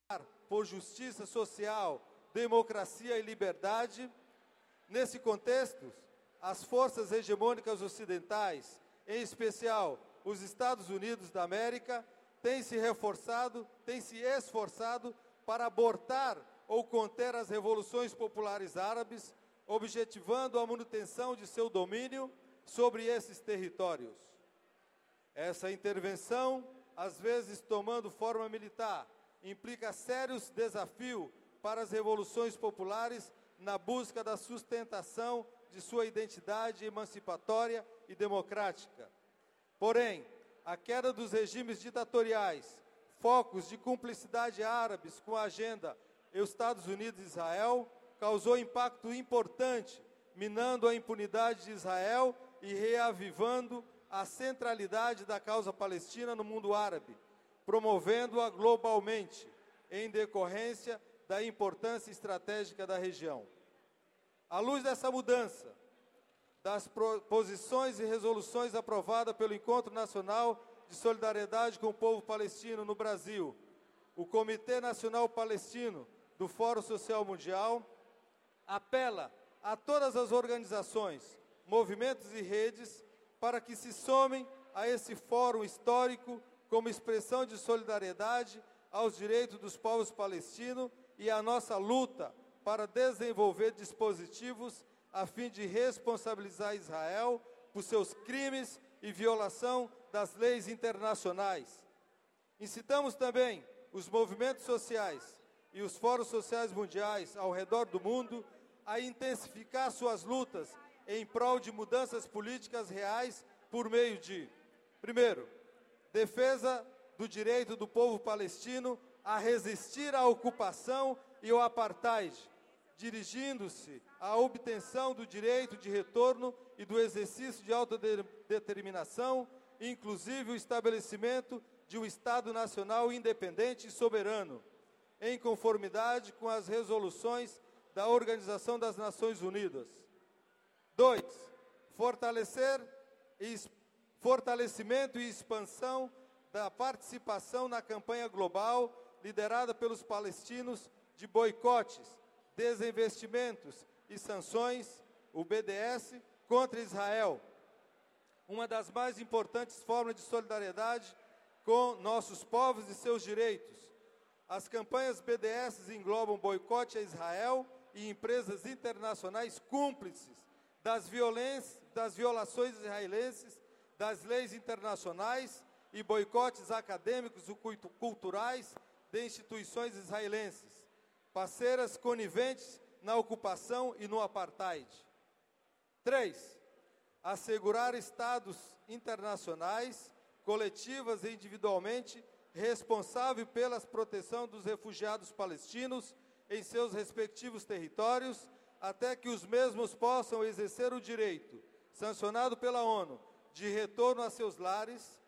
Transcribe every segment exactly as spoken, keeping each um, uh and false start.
por justiça social, democracia e liberdade. Nesse contexto, as forças hegemônicas ocidentais, em especial os Estados Unidos da América, têm se reforçado, têm se esforçado para abortar ou conter as revoluções populares árabes, objetivando a manutenção de seu domínio sobre esses territórios. Essa intervenção, às vezes tomando forma militar, implica sérios desafios para as revoluções populares na busca da sustentação de sua identidade emancipatória e democrática. Porém, a queda dos regimes ditatoriais, focos de cumplicidade árabes com a agenda Estados Unidos e Israel, causou impacto importante, minando a impunidade de Israel e reavivando a centralidade da causa palestina no mundo árabe, promovendo-a globalmente, em decorrência da importância estratégica da região. À luz dessa mudança, das posições e resoluções aprovadas pelo Encontro Nacional de Solidariedade com o Povo Palestino no Brasil, o Comitê Nacional Palestino do Fórum Social Mundial apela a todas as organizações, movimentos e redes para que se somem a esse fórum histórico como expressão de solidariedade aos direitos dos povos palestinos e à nossa luta para desenvolver dispositivos a fim de responsabilizar Israel por seus crimes e violação das leis internacionais. Incitamos também os movimentos sociais e os fóruns sociais mundiais ao redor do mundo a intensificar suas lutas em prol de mudanças políticas reais por meio de, primeiro, defesa do direito do povo palestino a resistir à ocupação e ao apartheid, dirigindo-se à obtenção do direito de retorno e do exercício de autodeterminação, inclusive o estabelecimento de um Estado nacional independente e soberano, em conformidade com as resoluções da Organização das Nações Unidas. Dois, fortalecer e, fortalecimento e expansão da participação na campanha global liderada pelos palestinos de boicotes, desinvestimentos e sanções, o B D S, contra Israel, uma das mais importantes formas de solidariedade com nossos povos e seus direitos. As campanhas B D S englobam boicote a Israel e empresas internacionais cúmplices das, violências, das violações israelenses das leis internacionais e boicotes acadêmicos e culturais de instituições israelenses, parceiras coniventes na ocupação e no apartheid. Três, assegurar estados internacionais, coletivas e individualmente, responsáveis pela proteção dos refugiados palestinos em seus respectivos territórios, até que os mesmos possam exercer o direito, sancionado pela ONU, de retorno a seus lares,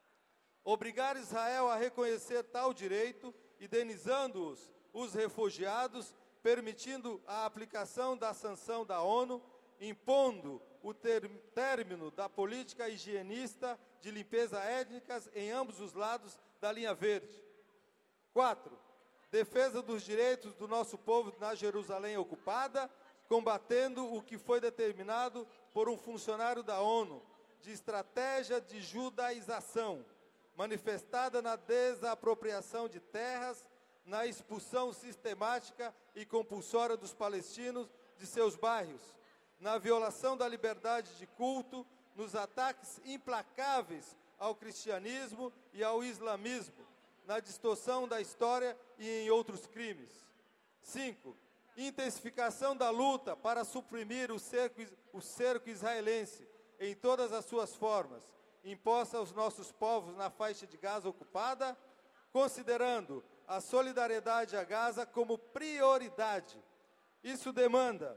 obrigar Israel a reconhecer tal direito, indenizando-os, os refugiados, permitindo a aplicação da sanção da ONU, impondo o ter término da política higienista de limpeza étnica em ambos os lados da linha verde. Quatro, defesa dos direitos do nosso povo na Jerusalém ocupada, combatendo o que foi determinado por um funcionário da ONU, de estratégia de judaização, manifestada na desapropriação de terras, na expulsão sistemática e compulsória dos palestinos de seus bairros, na violação da liberdade de culto, nos ataques implacáveis ao cristianismo e ao islamismo, na distorção da história e em outros crimes. Cinco, intensificação da luta para suprimir o cerco, o cerco israelense em todas as suas formas, imposta aos nossos povos na faixa de Gaza ocupada, considerando a solidariedade a Gaza como prioridade. Isso demanda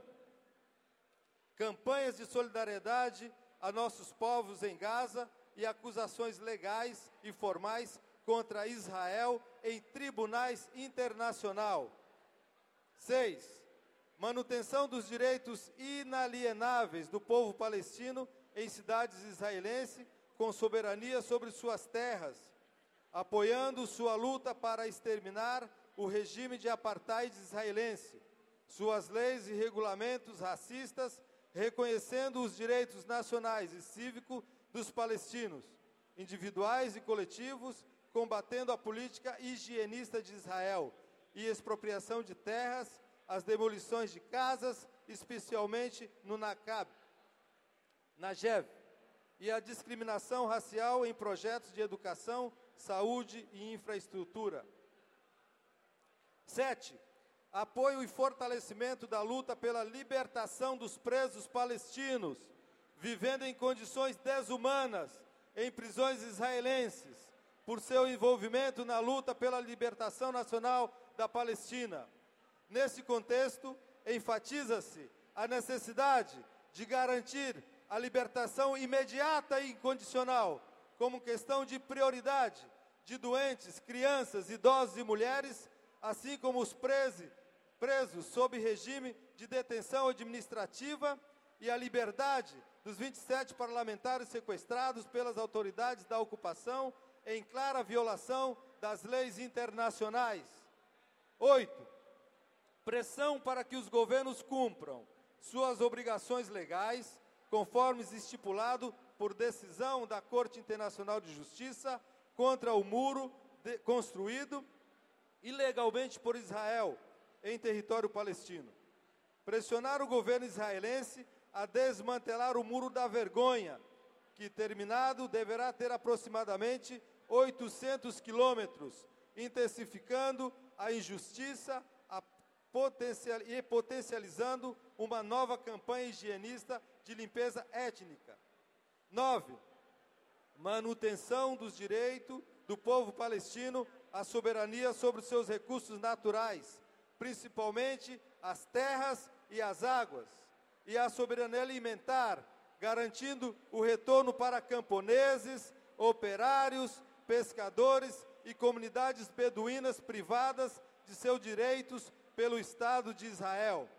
campanhas de solidariedade a nossos povos em Gaza e acusações legais e formais contra Israel em tribunais internacionais. Seis, manutenção dos direitos inalienáveis do povo palestino em cidades israelenses com soberania sobre suas terras, apoiando sua luta para exterminar o regime de apartheid israelense, suas leis e regulamentos racistas, reconhecendo os direitos nacionais e cívicos dos palestinos, individuais e coletivos, combatendo a política higienista de Israel e expropriação de terras, as demolições de casas, especialmente no Nakab, Negev, e a discriminação racial em projetos de educação, saúde e infraestrutura. Sete. Apoio e fortalecimento da luta pela libertação dos presos palestinos, vivendo em condições desumanas em prisões israelenses, por seu envolvimento na luta pela libertação nacional da Palestina. Nesse contexto, enfatiza-se a necessidade de garantir a libertação imediata e incondicional, como questão de prioridade, de doentes, crianças, idosos e mulheres, assim como os presos, presos sob regime de detenção administrativa, e a liberdade dos vinte e sete parlamentares sequestrados pelas autoridades da ocupação, em clara violação das leis internacionais. Oito. Pressão para que os governos cumpram suas obrigações legais, conforme estipulado por decisão da Corte Internacional de Justiça, contra o muro de, construído ilegalmente por Israel em território palestino. Pressionar o governo israelense a desmantelar o Muro da Vergonha, que, terminado, deverá ter aproximadamente oitocentos quilômetros, intensificando a injustiça a potencial, e potencializando uma nova campanha higienista de limpeza étnica. Nove. Manutenção dos direitos do povo palestino à soberania sobre os seus recursos naturais, principalmente as terras e as águas, e a soberania alimentar, garantindo o retorno para camponeses, operários, pescadores e comunidades beduínas privadas de seus direitos pelo Estado de Israel.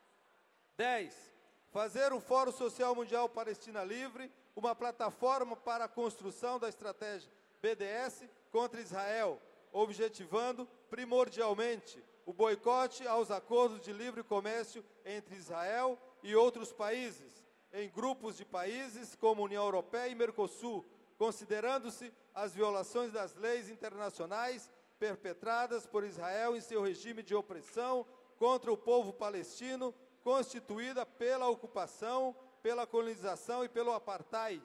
Dez. Fazer um Fórum Social Mundial Palestina Livre, uma plataforma para a construção da estratégia B D S contra Israel, objetivando primordialmente o boicote aos acordos de livre comércio entre Israel e outros países, em grupos de países como União Europeia e Mercosul, considerando-se as violações das leis internacionais perpetradas por Israel em seu regime de opressão contra o povo palestino, constituída pela ocupação, pela colonização e pelo apartheid.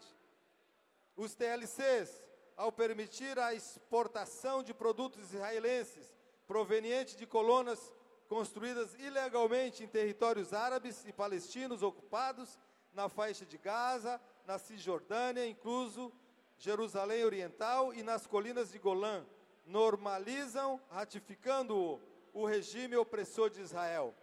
Os T L Cs, ao permitir a exportação de produtos israelenses provenientes de colônias construídas ilegalmente em territórios árabes e palestinos ocupados, na faixa de Gaza, na Cisjordânia, incluso Jerusalém Oriental e nas colinas de Golã, normalizam, ratificando o regime opressor de Israel.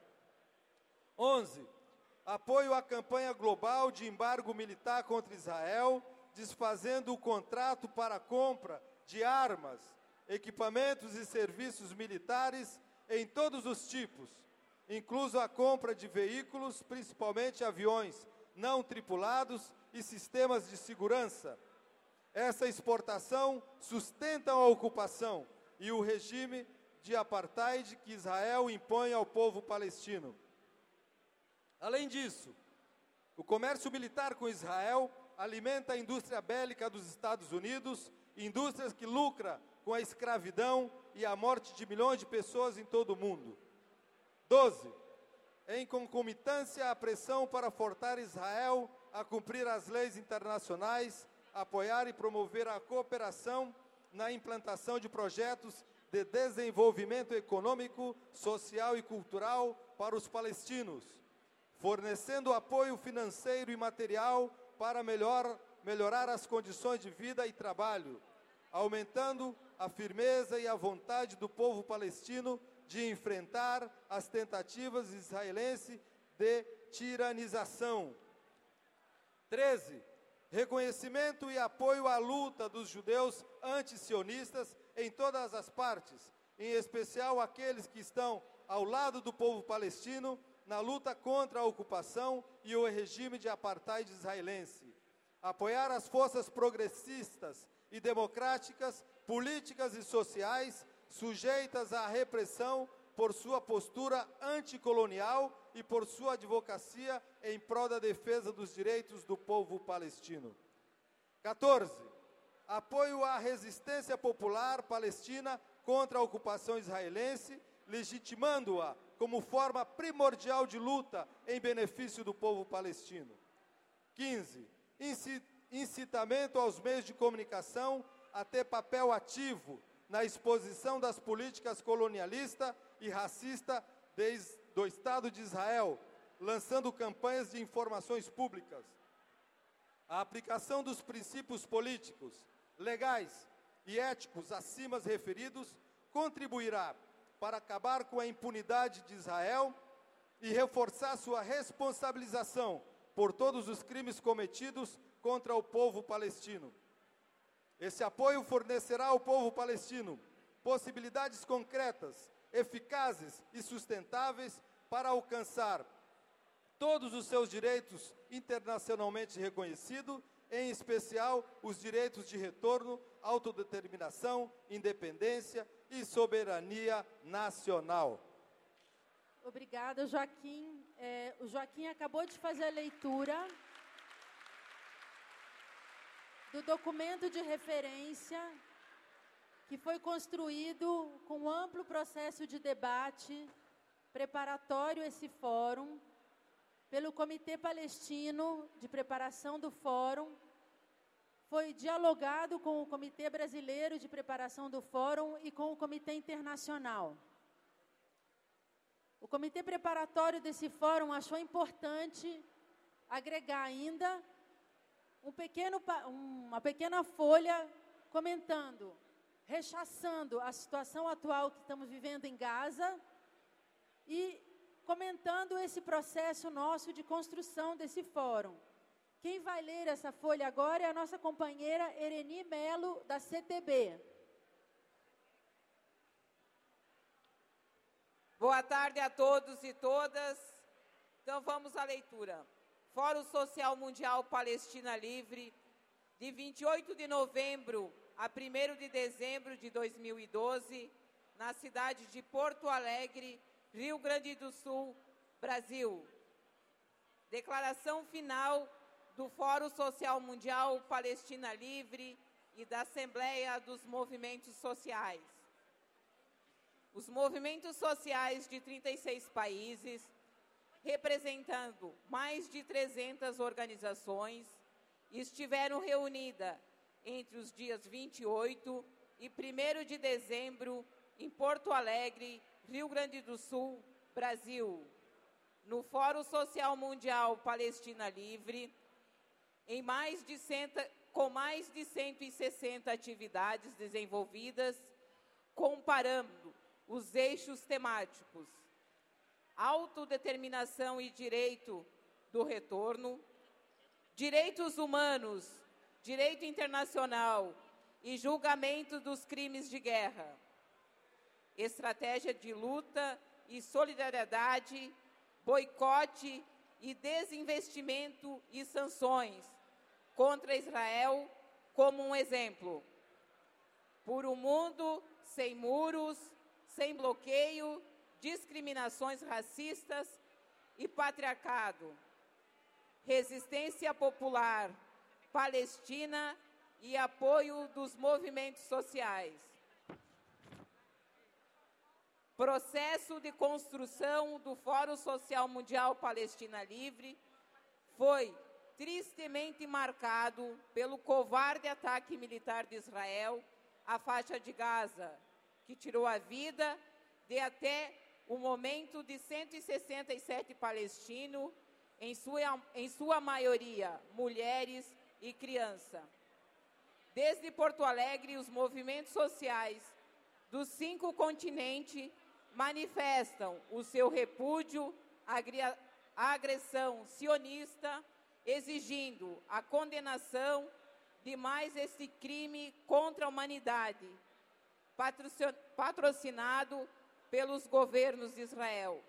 onze. Apoio à campanha global de embargo militar contra Israel, desfazendo o contrato para a compra de armas, equipamentos e serviços militares em todos os tipos, incluso a compra de veículos, principalmente aviões não tripulados e sistemas de segurança. Essa exportação sustenta a ocupação e o regime de apartheid que Israel impõe ao povo palestino. Além disso, o comércio militar com Israel alimenta a indústria bélica dos Estados Unidos, indústrias que lucram com a escravidão e a morte de milhões de pessoas em todo o mundo. doze. Em concomitância à pressão para forçar Israel a cumprir as leis internacionais, apoiar e promover a cooperação na implantação de projetos de desenvolvimento econômico, social e cultural para os palestinos, fornecendo apoio financeiro e material para melhor, melhorar as condições de vida e trabalho, aumentando a firmeza e a vontade do povo palestino de enfrentar as tentativas israelenses de tiranização. treze. Reconhecimento e apoio à luta dos judeus antisionistas em todas as partes, em especial aqueles que estão ao lado do povo palestino na luta contra a ocupação e o regime de apartheid israelense. Apoiar as forças progressistas e democráticas, políticas e sociais sujeitas à repressão por sua postura anticolonial e por sua advocacia em prol da defesa dos direitos do povo palestino. quatorze. Apoio à resistência popular palestina contra a ocupação israelense, legitimando-a como forma primordial de luta em benefício do povo palestino. quinze. Incitamento aos meios de comunicação a ter papel ativo na exposição das políticas colonialista e racista desde do Estado de Israel, lançando campanhas de informações públicas. A aplicação dos princípios políticos, legais e éticos acima referidos contribuirá para acabar com a impunidade de Israel e reforçar sua responsabilização por todos os crimes cometidos contra o povo palestino. Esse apoio fornecerá ao povo palestino possibilidades concretas, eficazes e sustentáveis para alcançar todos os seus direitos internacionalmente reconhecidos, em especial os direitos de retorno, autodeterminação, independência e soberania nacional. Obrigada, Joaquim. É, o Joaquim acabou de fazer a leitura do documento de referência que foi construído com amplo processo de debate preparatório a esse fórum pelo Comitê Palestino de Preparação do Fórum. Foi dialogado com o Comitê Brasileiro de Preparação do Fórum e com o Comitê Internacional. O Comitê Preparatório desse Fórum achou importante agregar ainda um pequeno, uma pequena folha comentando, rechaçando a situação atual que estamos vivendo em Gaza e comentando esse processo nosso de construção desse fórum. Quem vai ler essa folha agora é a nossa companheira Ereni Melo, da C T B. Boa tarde a todos e todas. Então vamos à leitura. Fórum Social Mundial Palestina Livre, de vinte e oito de novembro a primeiro de dezembro de dois mil e doze, na cidade de Porto Alegre, Rio Grande do Sul, Brasil. Declaração final do Fórum Social Mundial Palestina Livre e da Assembleia dos Movimentos Sociais. Os movimentos sociais de trinta e seis países, representando mais de trezentas organizações, estiveram reunidas entre os dias vinte e oito e primeiro de dezembro em Porto Alegre, Rio Grande do Sul, Brasil, no Fórum Social Mundial Palestina Livre, em mais de cento, com mais de cento e sessenta atividades desenvolvidas, comparando os eixos temáticos: autodeterminação e direito do retorno, direitos humanos, direito internacional e julgamento dos crimes de guerra, estratégia de luta e solidariedade, boicote e desinvestimento e sanções contra Israel como um exemplo. Por um mundo sem muros, sem bloqueio, discriminações racistas e patriarcado. Resistência popular palestina e apoio dos movimentos sociais. Processo de construção do Fórum Social Mundial Palestina Livre foi tristemente marcado pelo covarde ataque militar de Israel à faixa de Gaza, que tirou a vida de até o momento de cento e sessenta e sete palestinos, em sua, em sua maioria mulheres e crianças. Desde Porto Alegre, os movimentos sociais dos cinco continentes manifestam o seu repúdio à agressão sionista, exigindo a condenação de mais este crime contra a humanidade, patrocinado pelos governos de Israel.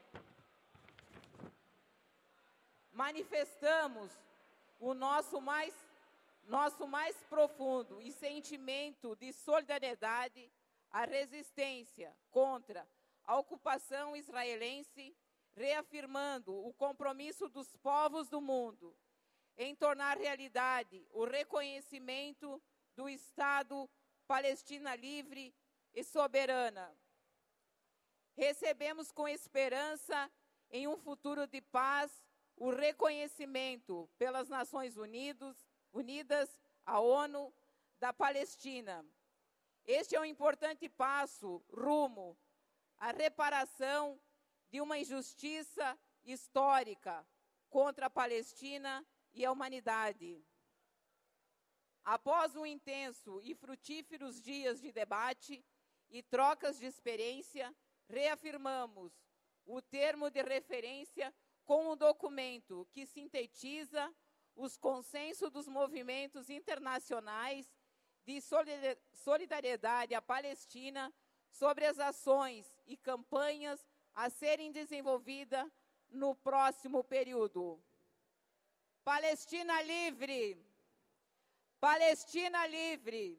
Manifestamos o nosso mais, nosso mais profundo e sentimento de solidariedade a resistência contra a ocupação israelense, reafirmando o compromisso dos povos do mundo em tornar realidade o reconhecimento do Estado Palestina livre e soberana. Recebemos com esperança em um futuro de paz o reconhecimento pelas Nações Unidas, Unidas, a ONU, da Palestina. Este é um importante passo rumo à reparação de uma injustiça histórica contra a Palestina e a humanidade. Após um intenso e frutíferos dias de debate e trocas de experiência, reafirmamos o termo de referência com um documento que sintetiza os consensos dos movimentos internacionais de solidariedade à Palestina sobre as ações e campanhas a serem desenvolvidas no próximo período. Palestina livre! Palestina livre!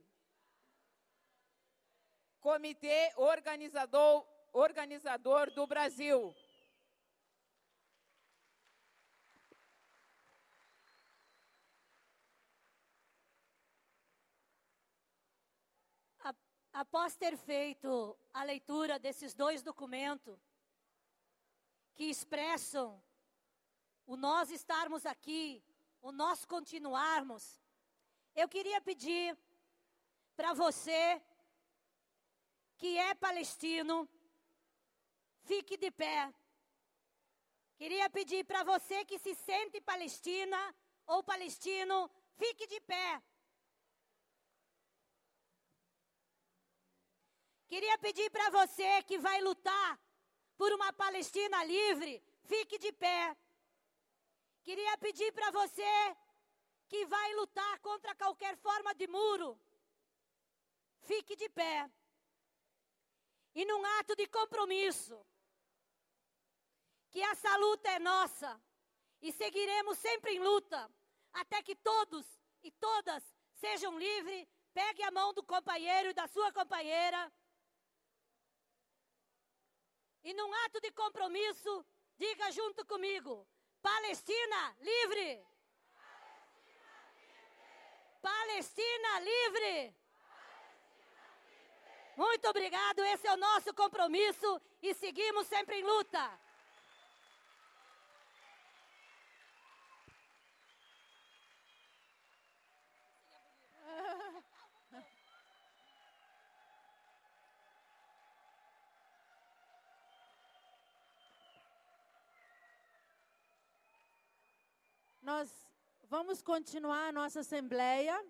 Comitê organizador, organizador do Brasil. Após ter feito a leitura desses dois documentos, que expressam o nós estarmos aqui, o nós continuarmos, eu queria pedir para você, que é palestino, fique de pé. Queria pedir para você que se sente palestina ou palestino, fique de pé. Queria pedir para você que vai lutar por uma Palestina livre, fique de pé. Queria pedir para você que vai lutar contra qualquer forma de muro, fique de pé. E num ato de compromisso, que essa luta é nossa e seguiremos sempre em luta, até que todos e todas sejam livres, pegue a mão do companheiro e da sua companheira. E num ato de compromisso, diga junto comigo, Palestina livre! Palestina livre! Palestina livre! Palestina livre! Muito obrigado, esse é o nosso compromisso e seguimos sempre em luta. Nós vamos continuar a nossa assembleia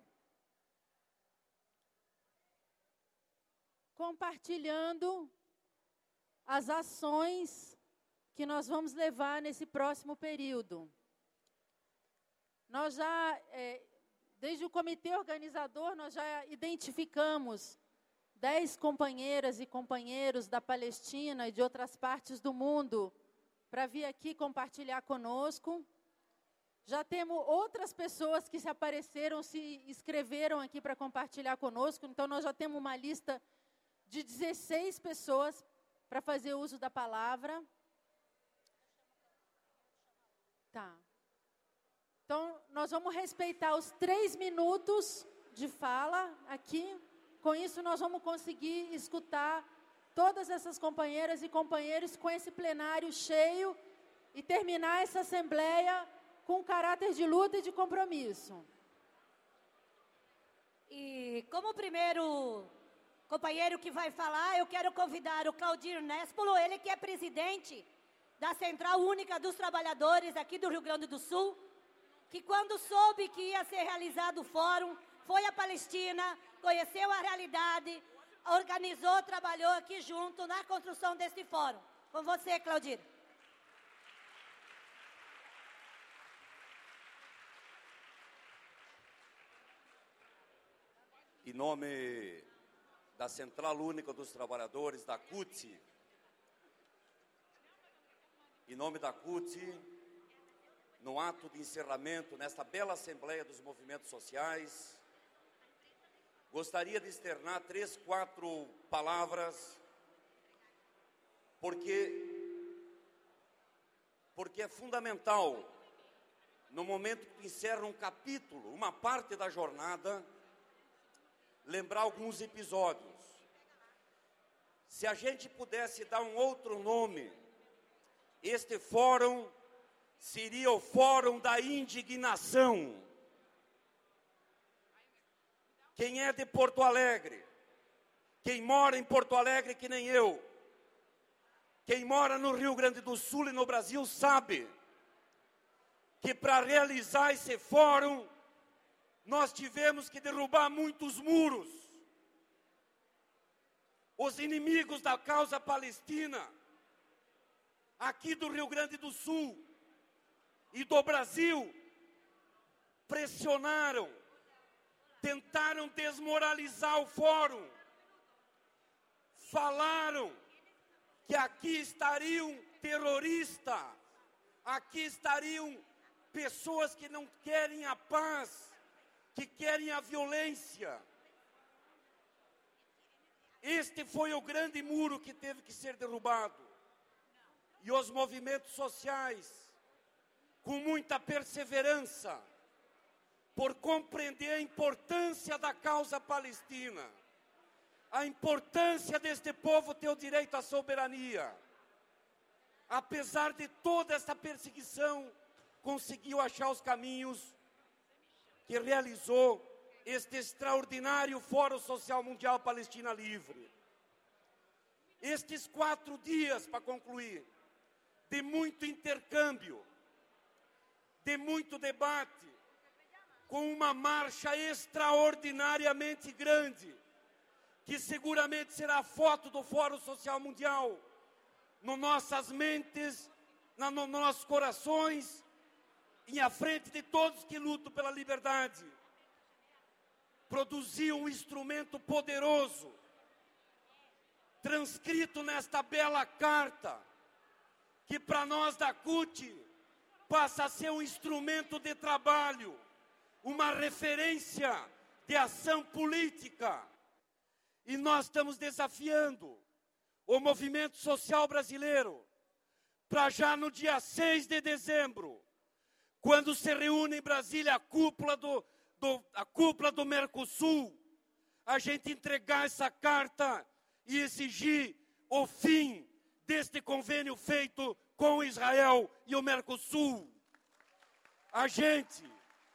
compartilhando as ações que nós vamos levar nesse próximo período. Nós já, é, desde o comitê organizador, nós já identificamos dez companheiras e companheiros da Palestina e de outras partes do mundo para vir aqui compartilhar conosco. Já temos outras pessoas que se apareceram, se inscreveram aqui para compartilhar conosco. Então, nós já temos uma lista de dezesseis pessoas para fazer uso da palavra. Tá. Então, nós vamos respeitar os três minutos de fala aqui. Com isso, nós vamos conseguir escutar todas essas companheiras e companheiros com esse plenário cheio e terminar essa assembleia com caráter de luta e de compromisso. E como primeiro companheiro que vai falar, eu quero convidar o Claudir Nespolo, ele que é presidente da Central Única dos Trabalhadores aqui do Rio Grande do Sul, que quando soube que ia ser realizado o fórum, foi à Palestina, conheceu a realidade, organizou, trabalhou aqui junto na construção desse fórum. Com você, Claudir. Em nome da Central Única dos Trabalhadores, da C U T, em nome da C U T, no ato de encerramento, nesta bela Assembleia dos Movimentos Sociais, gostaria de externar três, quatro palavras, porque, porque é fundamental, no momento que encerra um capítulo, uma parte da jornada, lembrar alguns episódios. Se a gente pudesse dar um outro nome, este fórum seria o Fórum da Indignação. Quem é de Porto Alegre, quem mora em Porto Alegre que nem eu, quem mora no Rio Grande do Sul e no Brasil sabe que para realizar esse fórum, nós tivemos que derrubar muitos muros. Os inimigos da causa palestina, aqui do Rio Grande do Sul e do Brasil, pressionaram, tentaram desmoralizar o fórum, falaram que aqui estariam terroristas, aqui estariam pessoas que não querem a paz, que querem a violência. Este foi o grande muro que teve que ser derrubado. E os movimentos sociais, com muita perseverança, por compreender a importância da causa palestina, a importância deste povo ter o direito à soberania, apesar de toda essa perseguição, conseguiu achar os caminhos que realizou este extraordinário Fórum Social Mundial Palestina Livre. Estes quatro dias, para concluir, de muito intercâmbio, de muito debate, com uma marcha extraordinariamente grande, que seguramente será a foto do Fórum Social Mundial, nas nossas mentes, na, nos nossos corações, e à frente de todos que lutam pela liberdade. Produziu um instrumento poderoso, transcrito nesta bela carta, que para nós da C U T passa a ser um instrumento de trabalho, uma referência de ação política. E nós estamos desafiando o movimento social brasileiro para já no dia seis de dezembro, quando se reúne em Brasília a cúpula do, do, a cúpula do Mercosul, a gente entregar essa carta e exigir o fim deste convênio feito com Israel e o Mercosul. A gente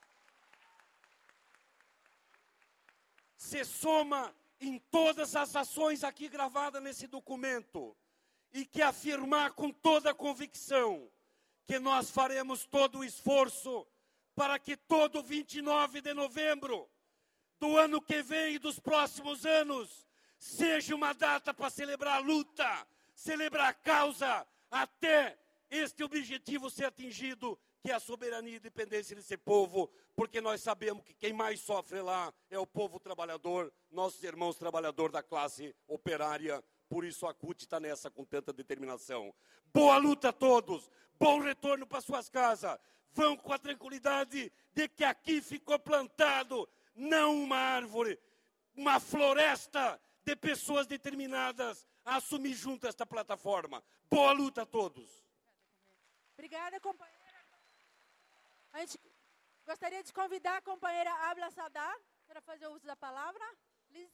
se soma em todas as ações aqui gravadas nesse documento e que afirmar com toda a convicção que nós faremos todo o esforço para que todo vinte e nove de novembro do ano que vem e dos próximos anos seja uma data para celebrar a luta, celebrar a causa, até este objetivo ser atingido, que é a soberania e independência desse povo, porque nós sabemos que quem mais sofre lá é o povo trabalhador, nossos irmãos trabalhadores da classe operária. Por isso a C U T está nessa com tanta determinação. Boa luta a todos, bom retorno para suas casas. Vão com a tranquilidade de que aqui ficou plantado, não uma árvore, uma floresta de pessoas determinadas a assumir junto esta plataforma. Boa luta a todos. Obrigada, companheira. A gente gostaria de convidar a companheira Abla Sadar para fazer o uso da palavra. Liz.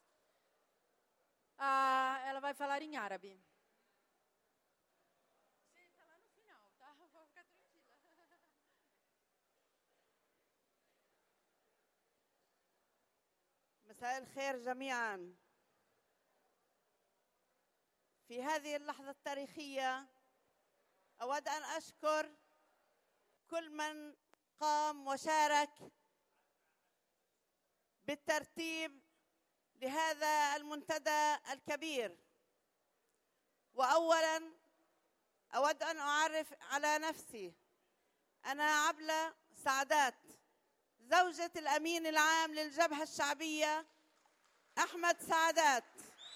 Ah, ela vai falar em árabe. Está lá no final, tá? Vou ficar tranquila. مساء الخير جميعا. في هذه اللحظة التاريخية أود أن أشكر كل من قام وشارك بالترتيب لهذا المنتدى الكبير. وأولا أود أن أعرف على نفسي. أنا عبلة سعدات، زوجة الأمين العام للجبهة الشعبية أحمد سعدات.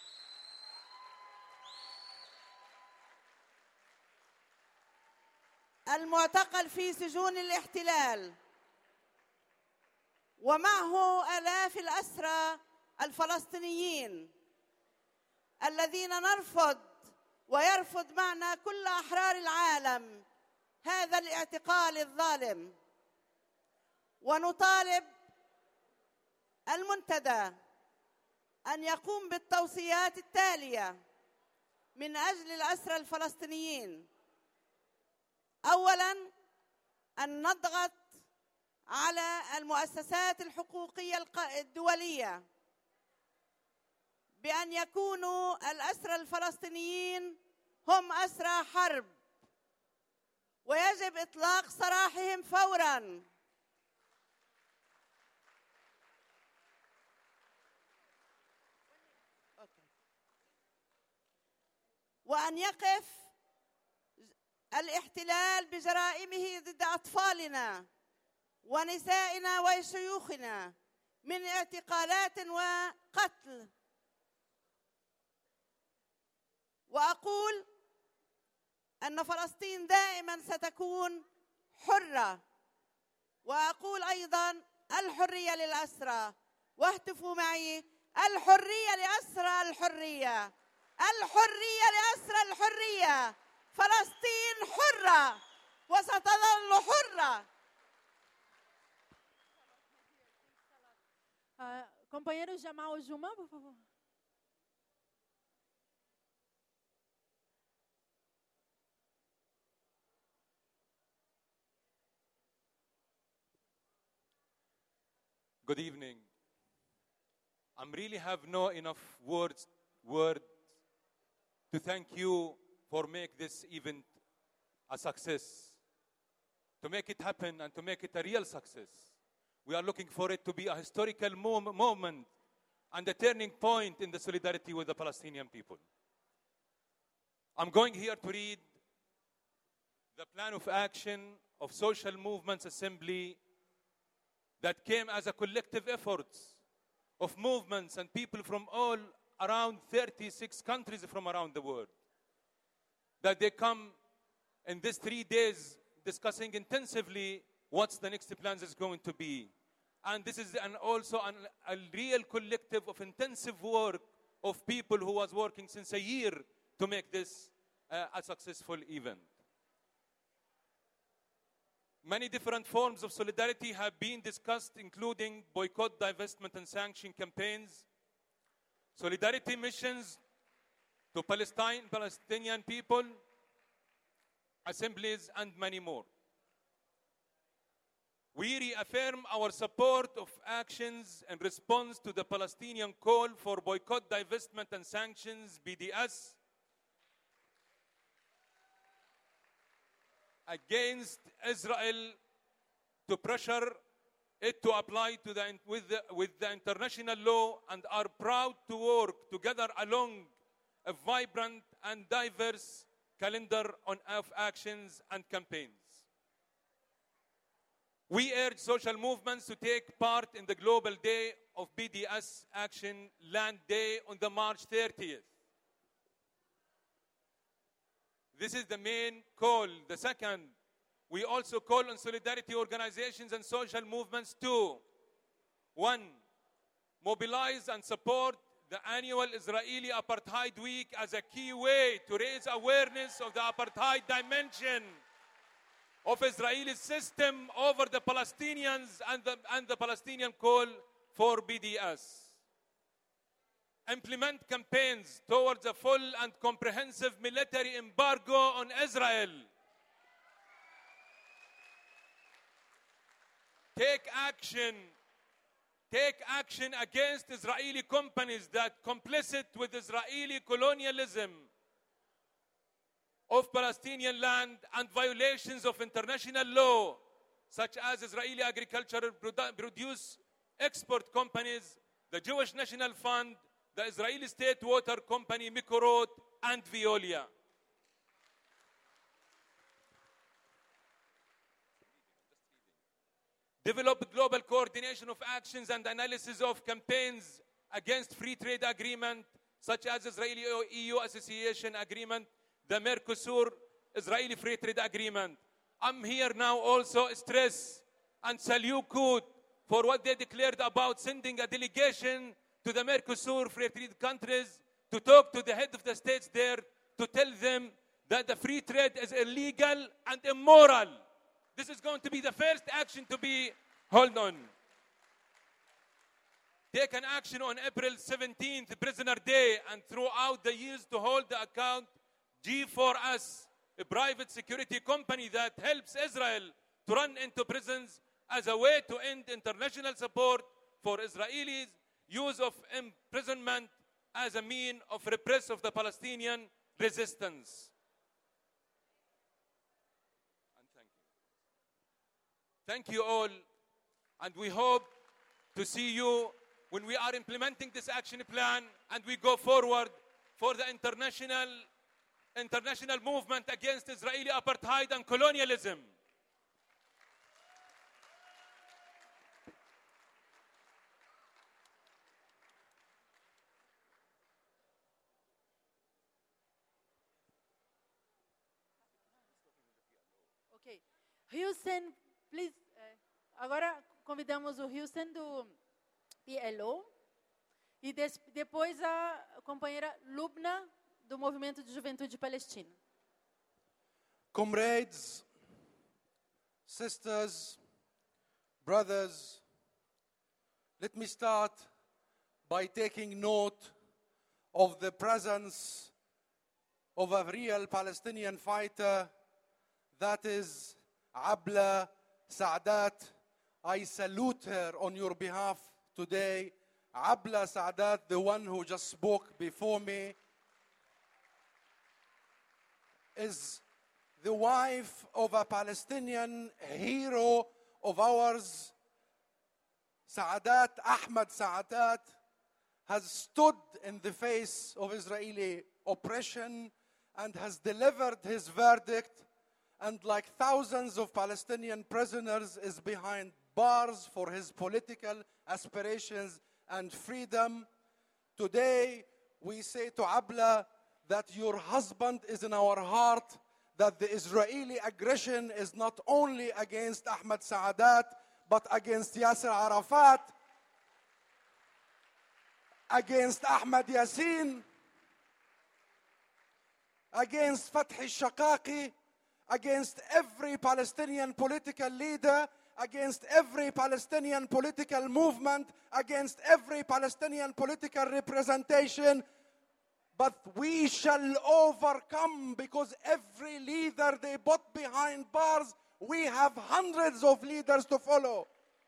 المعتقل في سجون الاحتلال، ومعه آلاف الأسرى الفلسطينيين الذين نرفض ويرفض معنا كل أحرار العالم هذا الاعتقال الظالم، ونطالب المنتدى أن يقوم بالتوصيات التالية من أجل الأسرى الفلسطينيين. أولاً، أن نضغط على المؤسسات الحقوقية الدولية بأن يكونوا الأسرى الفلسطينيين هم أسرى حرب، ويجب إطلاق سراحهم فوراً. وأن يقف الاحتلال بجرائمه ضد أطفالنا ونسائنا وشيوخنا من اعتقالات وقتل. وأقول أن فلسطين دائما ستكون حرة، وأقول أيضا الحرية للأسرى، واهتفوا معي: الحرية لأسرى الحرية، الحرية لأسرى الحرية. فلسطين حرة وستظل حرة. Uh, companheiro Jamal Juma, por favor. Good evening. I'm really have no enough words, words to thank you for make this event a success, to make it happen and to make it a real success. We are looking for it to be a historical mom- moment and a turning point in the solidarity with the Palestinian people. I'm going here to read the plan of action of Social Movements Assembly that came as a collective effort of movements and people from all around thirty-six countries from around the world, that they come in these three days discussing intensively what's the next plans is going to be. And this is an also an, a real collective of intensive work of people who was working since a year to make this uh, a successful event. Many different forms of solidarity have been discussed, including boycott, divestment, and sanction campaigns, solidarity missions to Palestine, Palestinian people, assemblies, and many more. We reaffirm our support of actions in response to the Palestinian call for boycott, divestment, and sanctions, B D S, against Israel to pressure it to apply to the, with, the, with the international law, and are proud to work together along a vibrant and diverse calendar on, of actions and campaigns. We urge social movements to take part in the Global Day of B D S Action Land Day on the March thirtieth. This is the main call. The second, we also call on solidarity organizations and social movements to, one, mobilize and support the annual Israeli Apartheid Week as a key way to raise awareness of the apartheid dimension of Israeli system over the Palestinians and the, and the Palestinian call for B D S. Implement campaigns towards a full and comprehensive military embargo on Israel. Take action, take action against Israeli companies that complicit with Israeli colonialism of Palestinian land and violations of international law, such as Israeli agricultural produce export companies, the Jewish National Fund, the Israeli State Water Company, Mikorot, and Veolia. Develop global coordination of actions and analysis of campaigns against free trade agreement, such as Israeli-E U Association Agreement, the Mercosur Israeli Free Trade Agreement. I'm here now also stress and salute for what they declared about sending a delegation to the Mercosur free trade countries, to talk to the head of the states there, to tell them that the free trade is illegal and immoral. This is going to be the first action to be held on. Take an action on April seventeenth, Prisoner Day, and throughout the years to hold the account G four S, a private security company that helps Israel to run into prisons as a way to end international support for Israelis' use of imprisonment as a mean of repress of the Palestinian resistance. And thank you. Thank you all, and we hope to see you when we are implementing this action plan and we go forward for the international, international movement against Israeli apartheid and colonialism. Ok. Houston, please. eh, Agora convidamos o Houston do P L O e des, depois a companheira Lubna do Movimento de Juventude Palestina. Comrades, sisters, brothers, let me start by taking note of the presence of a real Palestinian fighter, that is Abla Saadat. I salute her on your behalf today. Abla Saadat, the one who just spoke before me, is the wife of a Palestinian hero of ours. Saadat, Ahmad Saadat, has stood in the face of Israeli oppression and has delivered his verdict, and like thousands of Palestinian prisoners is behind bars for his political aspirations and freedom. Today, we say to Abla that your husband is in our heart, that the Israeli aggression is not only against Ahmad Saadat, but against Yasser Arafat, against Ahmad Yassin, against Fathi Shaqaqi, against every Palestinian political leader, against every Palestinian political movement, against every Palestinian political representation. But we shall overcome, because every leader they put behind bars, we have hundreds of leaders to follow.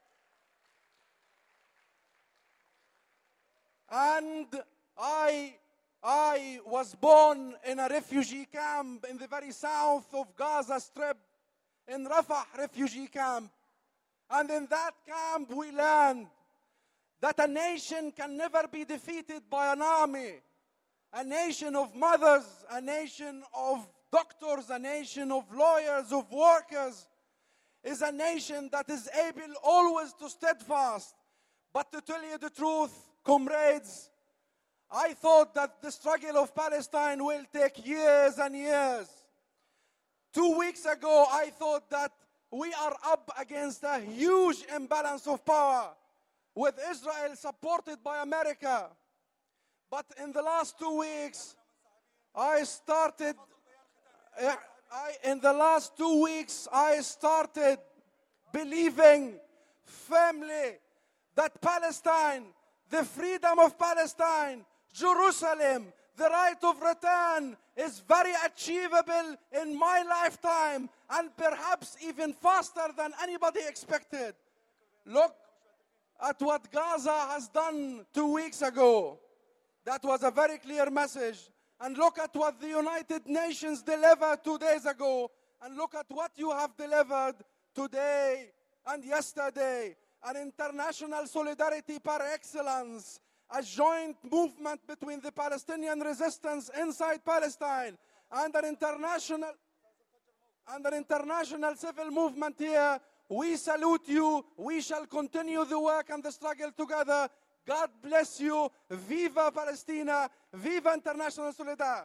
And I, I was born in a refugee camp in the very south of Gaza Strip, in Rafah refugee camp. And in that camp we learned that a nation can never be defeated by an army. A nation of mothers, a nation of doctors, a nation of lawyers, of workers, is a nation that is able always to steadfast. But to tell you the truth, comrades, I thought that the struggle of Palestine will take years and years. Two weeks ago, I thought that we are up against a huge imbalance of power, with Israel supported by America. But in the last two weeks, I started, I, in the last two weeks, I started believing firmly that Palestine, the freedom of Palestine, Jerusalem, the right of return is very achievable in my lifetime, and perhaps even faster than anybody expected. Look at what Gaza has done two weeks ago. That was a very clear message. And look at what the United Nations delivered two days ago. And look at what you have delivered today and yesterday. An international solidarity par excellence. A joint movement between the Palestinian resistance inside Palestine and an international, and an international civil movement here. We salute you. We shall continue the work and the struggle together. God bless you. Viva Palestina. Viva International Solidarity.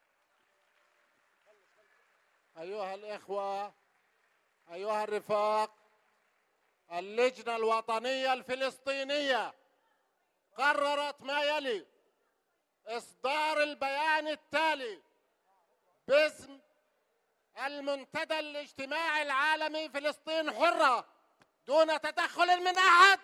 أيها الإخوة، أيها الرفاق، اللجنة الوطنية الفلسطينية قررت ما يلي: إصدار البيان التالي باسم المنتدى الاجتماعي العالمي فلسطين حرة دون تدخل من أحد.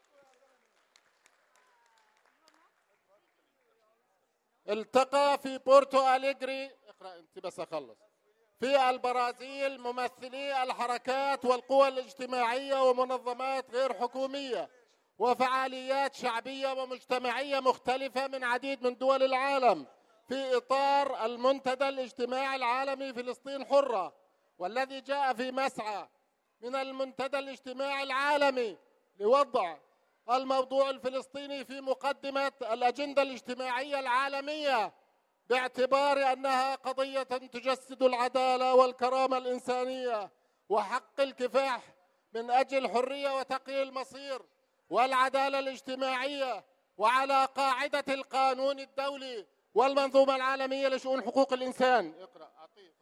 التقى في بورتو أليغري، اقرأ أنت بس أخلص، في البرازيل ممثلي الحركات والقوى الاجتماعية ومنظمات غير حكومية وفعاليات شعبية ومجتمعية مختلفة من عديد من دول العالم في إطار المنتدى الاجتماعي العالمي فلسطين حرة، والذي جاء في مسعى من المنتدى الاجتماعي العالمي لوضع الموضوع الفلسطيني في مقدمة الأجندة الاجتماعية العالمية، باعتبار أنها قضية تجسد العدالة والكرامة الإنسانية وحق الكفاح من أجل حرية وتقييم المصير والعدالة الاجتماعية، وعلى قاعدة القانون الدولي والمنظومة العالمية لشؤون حقوق الإنسان. اقرأ.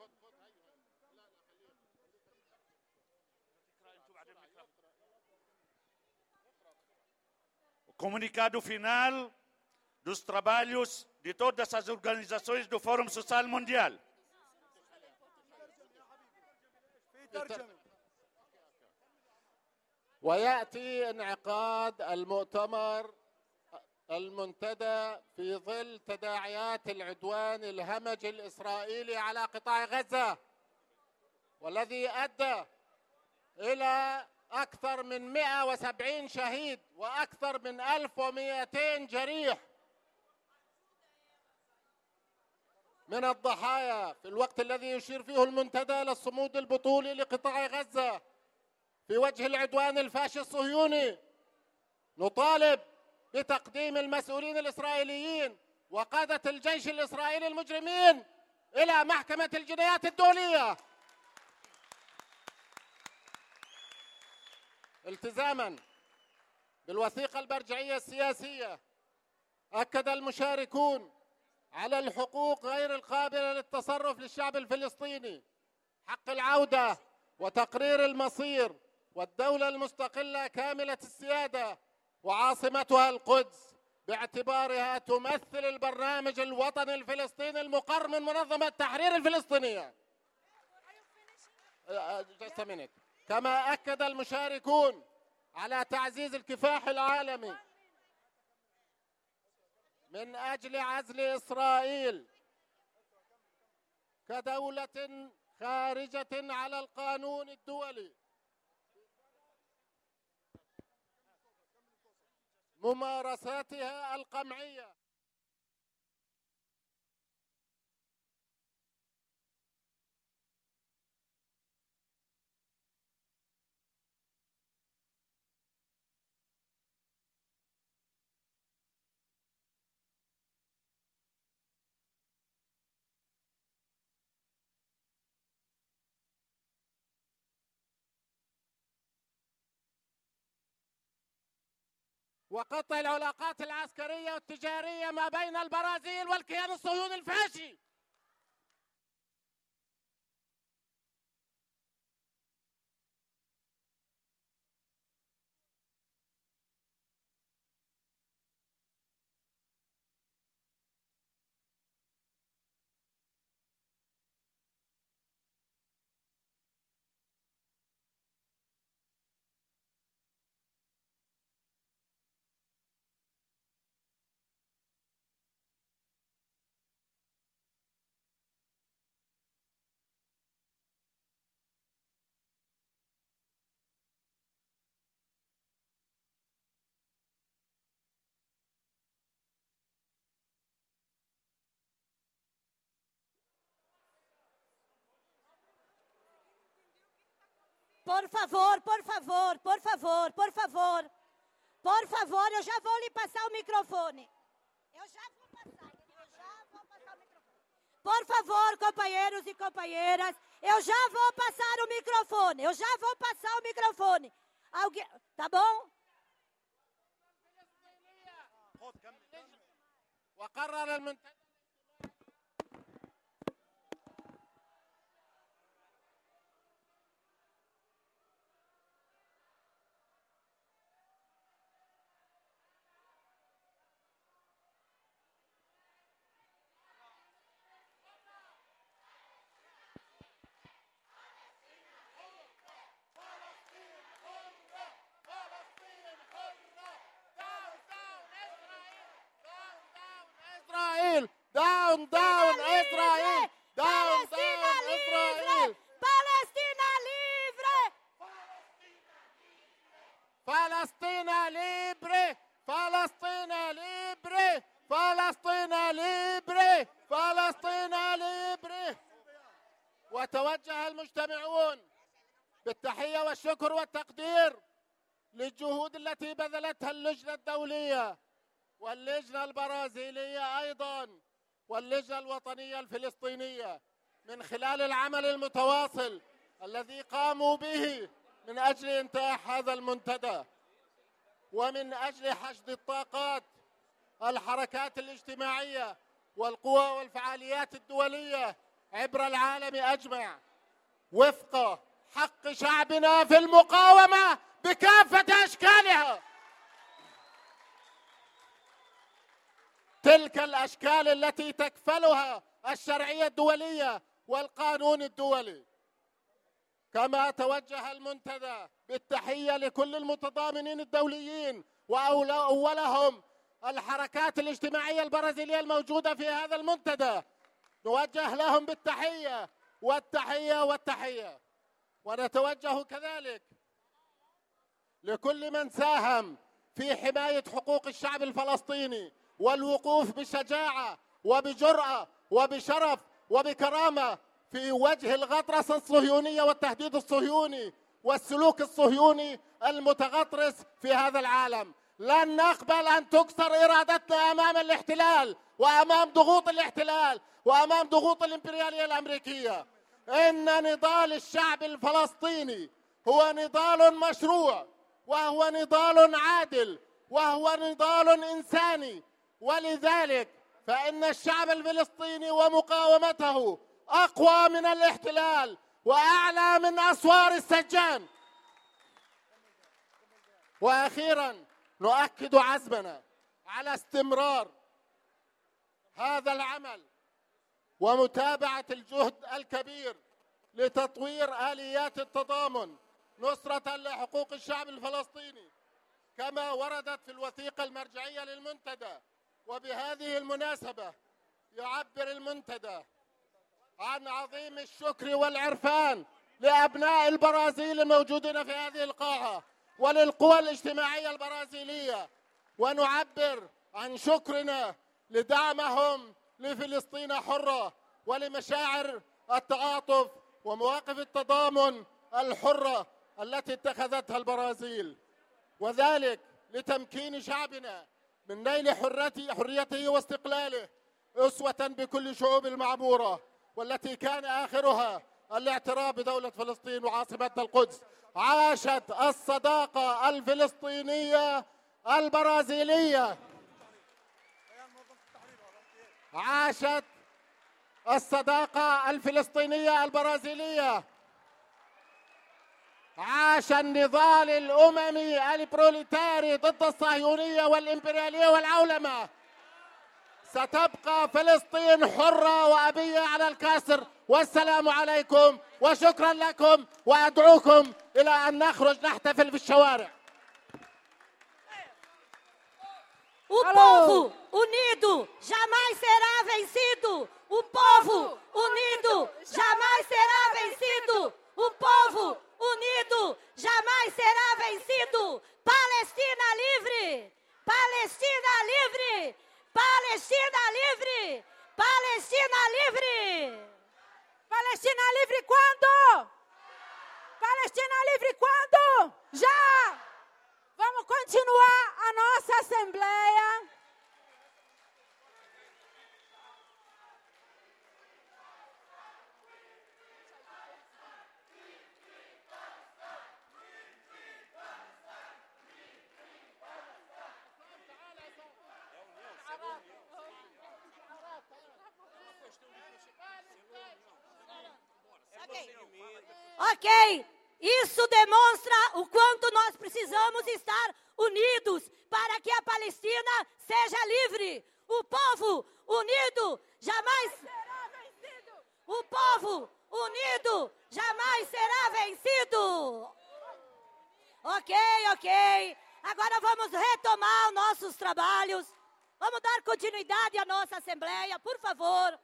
Comunicado final dos trabalhos de todas as organizações do Fórum Social Mundial. ويأتي انعقاد المؤتمر المنتدى في ظل تداعيات العدوان الهمجي الإسرائيلي على قطاع غزة، والذي أدى إلى أكثر من مئة وسبعين شهيد وأكثر من ألف ومئتين جريح من الضحايا، في الوقت الذي يشير فيه المنتدى للصمود البطولي لقطاع غزة في وجه العدوان الفاشي الصهيوني. نطالب بتقديم المسؤولين الإسرائيليين وقادة الجيش الإسرائيلي المجرمين إلى محكمة الجنايات الدولية. التزاما بالوثيقة المرجعية السياسية، أكد المشاركون على الحقوق غير القابلة للتصرف للشعب الفلسطيني، حق العودة وتقرير المصير والدولة المستقلة كاملة السيادة وعاصمتها القدس، باعتبارها تمثل البرنامج الوطني الفلسطيني المقر من منظمة التحرير الفلسطينية. كما أكد المشاركون على تعزيز الكفاح العالمي من أجل عزل إسرائيل كدولة خارجة على القانون الدولي، ممارساتها القمعية وقطع العلاقات العسكرية والتجارية ما بين البرازيل والكيان الصهيوني الفاشي. Por favor, por favor, por favor, por favor, por favor, eu já vou lhe passar o microfone. Eu já vou passar, eu já vou passar o microfone. Por favor, companheiros e companheiras, eu já vou passar o microfone, eu já vou passar o microfone. Alguém, tá bom? وقرر المنتدى داون داون إسرائيل داون داون إسرائيل Palestina livre! فلسطين ليبري فلسطين ليبري فلسطين ليبري فلسطين ليبري. وتوجه المجتمعون بالتحية والشكر والتقدير للجهود التي بذلتها اللجنة الدولية واللجنة البرازيلية أيضا واللجنة الوطنية الفلسطينية من خلال العمل المتواصل الذي قاموا به من أجل إنتاج هذا المنتدى ومن أجل حشد الطاقات الحركات الاجتماعية والقوى والفعاليات الدولية عبر العالم أجمع وفق حق شعبنا في المقاومة بكافة أشكالها. تلك الأشكال التي تكفلها الشرعية الدولية والقانون الدولي. كما توجه المنتدى بالتحية لكل المتضامنين الدوليين وأولهم الحركات الاجتماعية البرازيلية الموجودة في هذا المنتدى، نوجه لهم بالتحية والتحية والتحية. ونتوجه كذلك لكل من ساهم في حماية حقوق الشعب الفلسطيني والوقوف بشجاعة وبجرأة وبشرف وبكرامة في وجه الغطرسة الصهيونية والتهديد الصهيوني والسلوك الصهيوني المتغطرس في هذا العالم. لن نقبل أن تكسر إرادتنا أمام الاحتلال وأمام ضغوط الاحتلال وأمام ضغوط الإمبريالية الأمريكية. إن نضال الشعب الفلسطيني هو نضال مشروع وهو نضال عادل وهو نضال إنساني، ولذلك فإن الشعب الفلسطيني ومقاومته أقوى من الاحتلال وأعلى من أسوار السجان. وأخيرا نؤكد عزمنا على استمرار هذا العمل ومتابعة الجهد الكبير لتطوير آليات التضامن نصرة لحقوق الشعب الفلسطيني كما وردت في الوثيقة المرجعية للمنتدى. وبهذه المناسبة يعبر المنتدى عن عظيم الشكر والعرفان لأبناء البرازيل الموجودين في هذه القاعة وللقوى الاجتماعية البرازيلية، ونعبر عن شكرنا لدعمهم لفلسطين حرة ولمشاعر التعاطف ومواقف التضامن الحرة التي اتخذتها البرازيل، وذلك لتمكين شعبنا من نيل حريته واستقلاله أسوة بكل شعوب المعمورة، والتي كان آخرها الاعتراف بدولة فلسطين وعاصمتها القدس. عاشت الصداقة الفلسطينية البرازيلية، عاشت الصداقة الفلسطينية البرازيلية، عاش النضال الأممي البروليتاري ضد الصهيونية والإمبريالية والعولمة. ستبقى فلسطين حرة وأبية على الكسر. والسلام عليكم وشكرا لكم، وأدعوكم إلى أن نخرج نحتفل في الشوارع. O povo unido jamais será vencido. O povo unido jamais será vencido. O povo unido jamais será vencido. Palestina livre! Palestina livre! Palestina livre! Palestina livre! Palestina livre quando? Palestina livre quando? Já! Vamos continuar a nossa assembleia. Ok, isso demonstra o quanto nós precisamos estar unidos para que a Palestina seja livre. O povo unido jamais será vencido. O povo unido jamais será vencido. Ok, ok. Agora vamos retomar nossos trabalhos. Vamos dar continuidade à nossa Assembleia, por favor.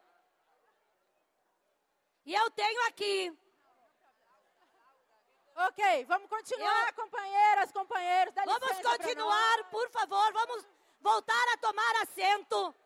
E eu tenho aqui... Ok, vamos continuar, eu... companheiras, companheiros. Dá vamos licença continuar, por favor. Vamos voltar a tomar assento.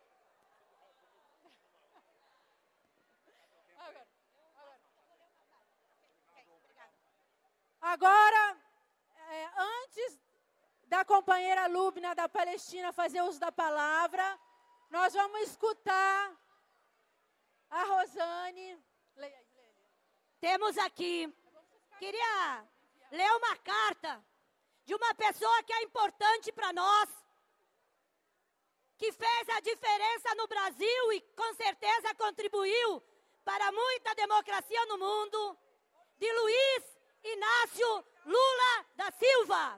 Agora, é, antes da companheira Lubna da Palestina fazer uso da palavra, nós vamos escutar a Rosane. Leia aí, leia. Temos aqui, queria ler uma carta de uma pessoa que é importante para nós, que fez a diferença no Brasil e com certeza contribuiu para muita democracia no mundo, de Luiz Inácio Lula da Silva.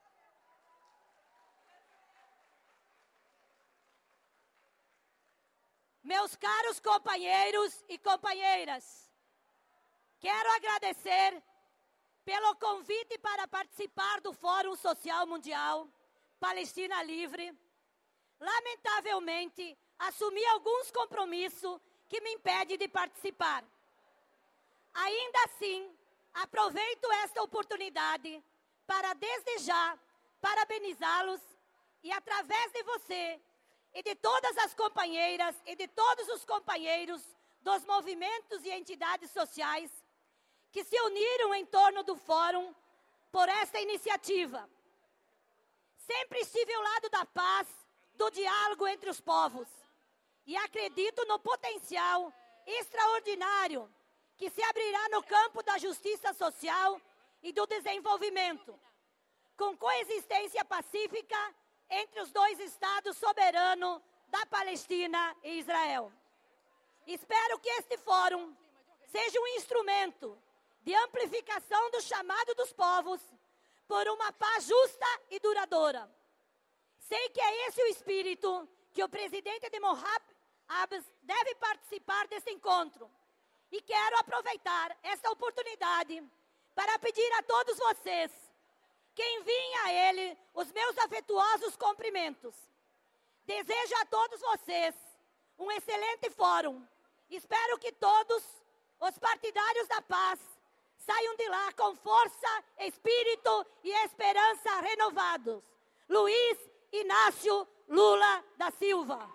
Meus caros companheiros e companheiras, quero agradecer pelo convite para participar do Fórum Social Mundial Palestina Livre. Lamentavelmente, assumi alguns compromissos que me impedem de participar. Ainda assim, aproveito esta oportunidade para, desde já, parabenizá-los e, através de você e de todas as companheiras e de todos os companheiros dos movimentos e entidades sociais que se uniram em torno do Fórum por esta iniciativa. Sempre estive ao lado da paz, do diálogo entre os povos e acredito no potencial extraordinário que se abrirá no campo da justiça social e do desenvolvimento, com coexistência pacífica entre os dois estados soberanos da Palestina e Israel. Espero que este fórum seja um instrumento de amplificação do chamado dos povos por uma paz justa e duradoura. Sei que é esse o espírito que o presidente de Moab Abbas deve participar desse encontro. E quero aproveitar esta oportunidade para pedir a todos vocês que enviem a ele os meus afetuosos cumprimentos. Desejo a todos vocês um excelente fórum. Espero que todos os partidários da paz saiam de lá com força, espírito e esperança renovados. Luiz Inácio Lula da Silva.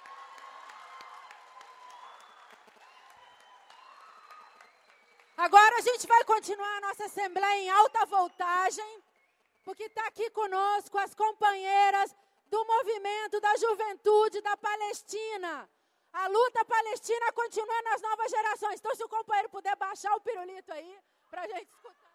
Agora a gente vai continuar a nossa Assembleia em alta voltagem, porque está aqui conosco as companheiras do movimento da juventude da Palestina. A luta palestina continua nas novas gerações. Então, se o companheiro puder baixar o pirulito aí, para a gente escutar.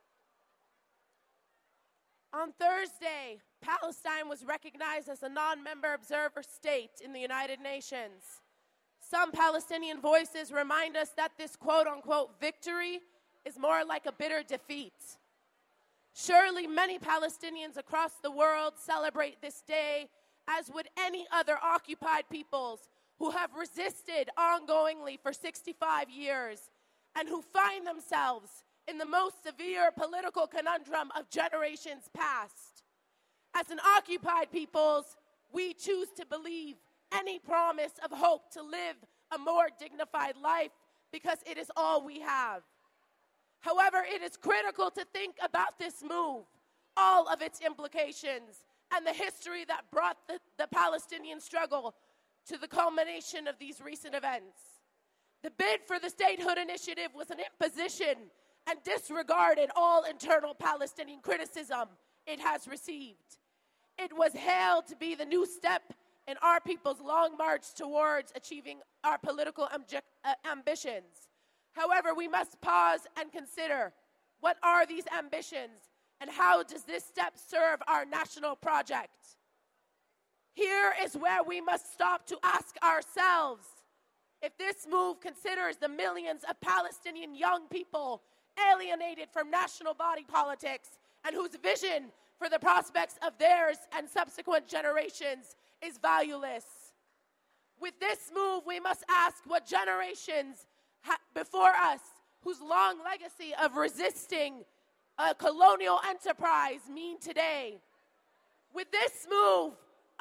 On Thursday, Palestine was recognized as a non-member observer state in the United Nations. Some Palestinian voices remind us that this quote-unquote victory is more like a bitter defeat. Surely many Palestinians across the world celebrate this day, as would any other occupied peoples who have resisted ongoingly for sixty-five years and who find themselves in the most severe political conundrum of generations past. As an occupied peoples, we choose to believe any promise of hope to live a more dignified life because it is all we have. However, it is critical to think about this move, all of its implications, and the history that brought the, the Palestinian struggle to the culmination of these recent events. The bid for the statehood initiative was an imposition and disregarded all internal Palestinian criticism it has received. It was hailed to be the new step in our people's long march towards achieving our political ambi- uh, ambitions. However, we must pause and consider, what are these ambitions and how does this step serve our national project? Here is where we must stop to ask ourselves if this move considers the millions of Palestinian young people alienated from national body politics and whose vision for the prospects of theirs and subsequent generations is valueless. With this move, we must ask what generations ha- before us, whose long legacy of resisting a colonial enterprise, mean today. With this move,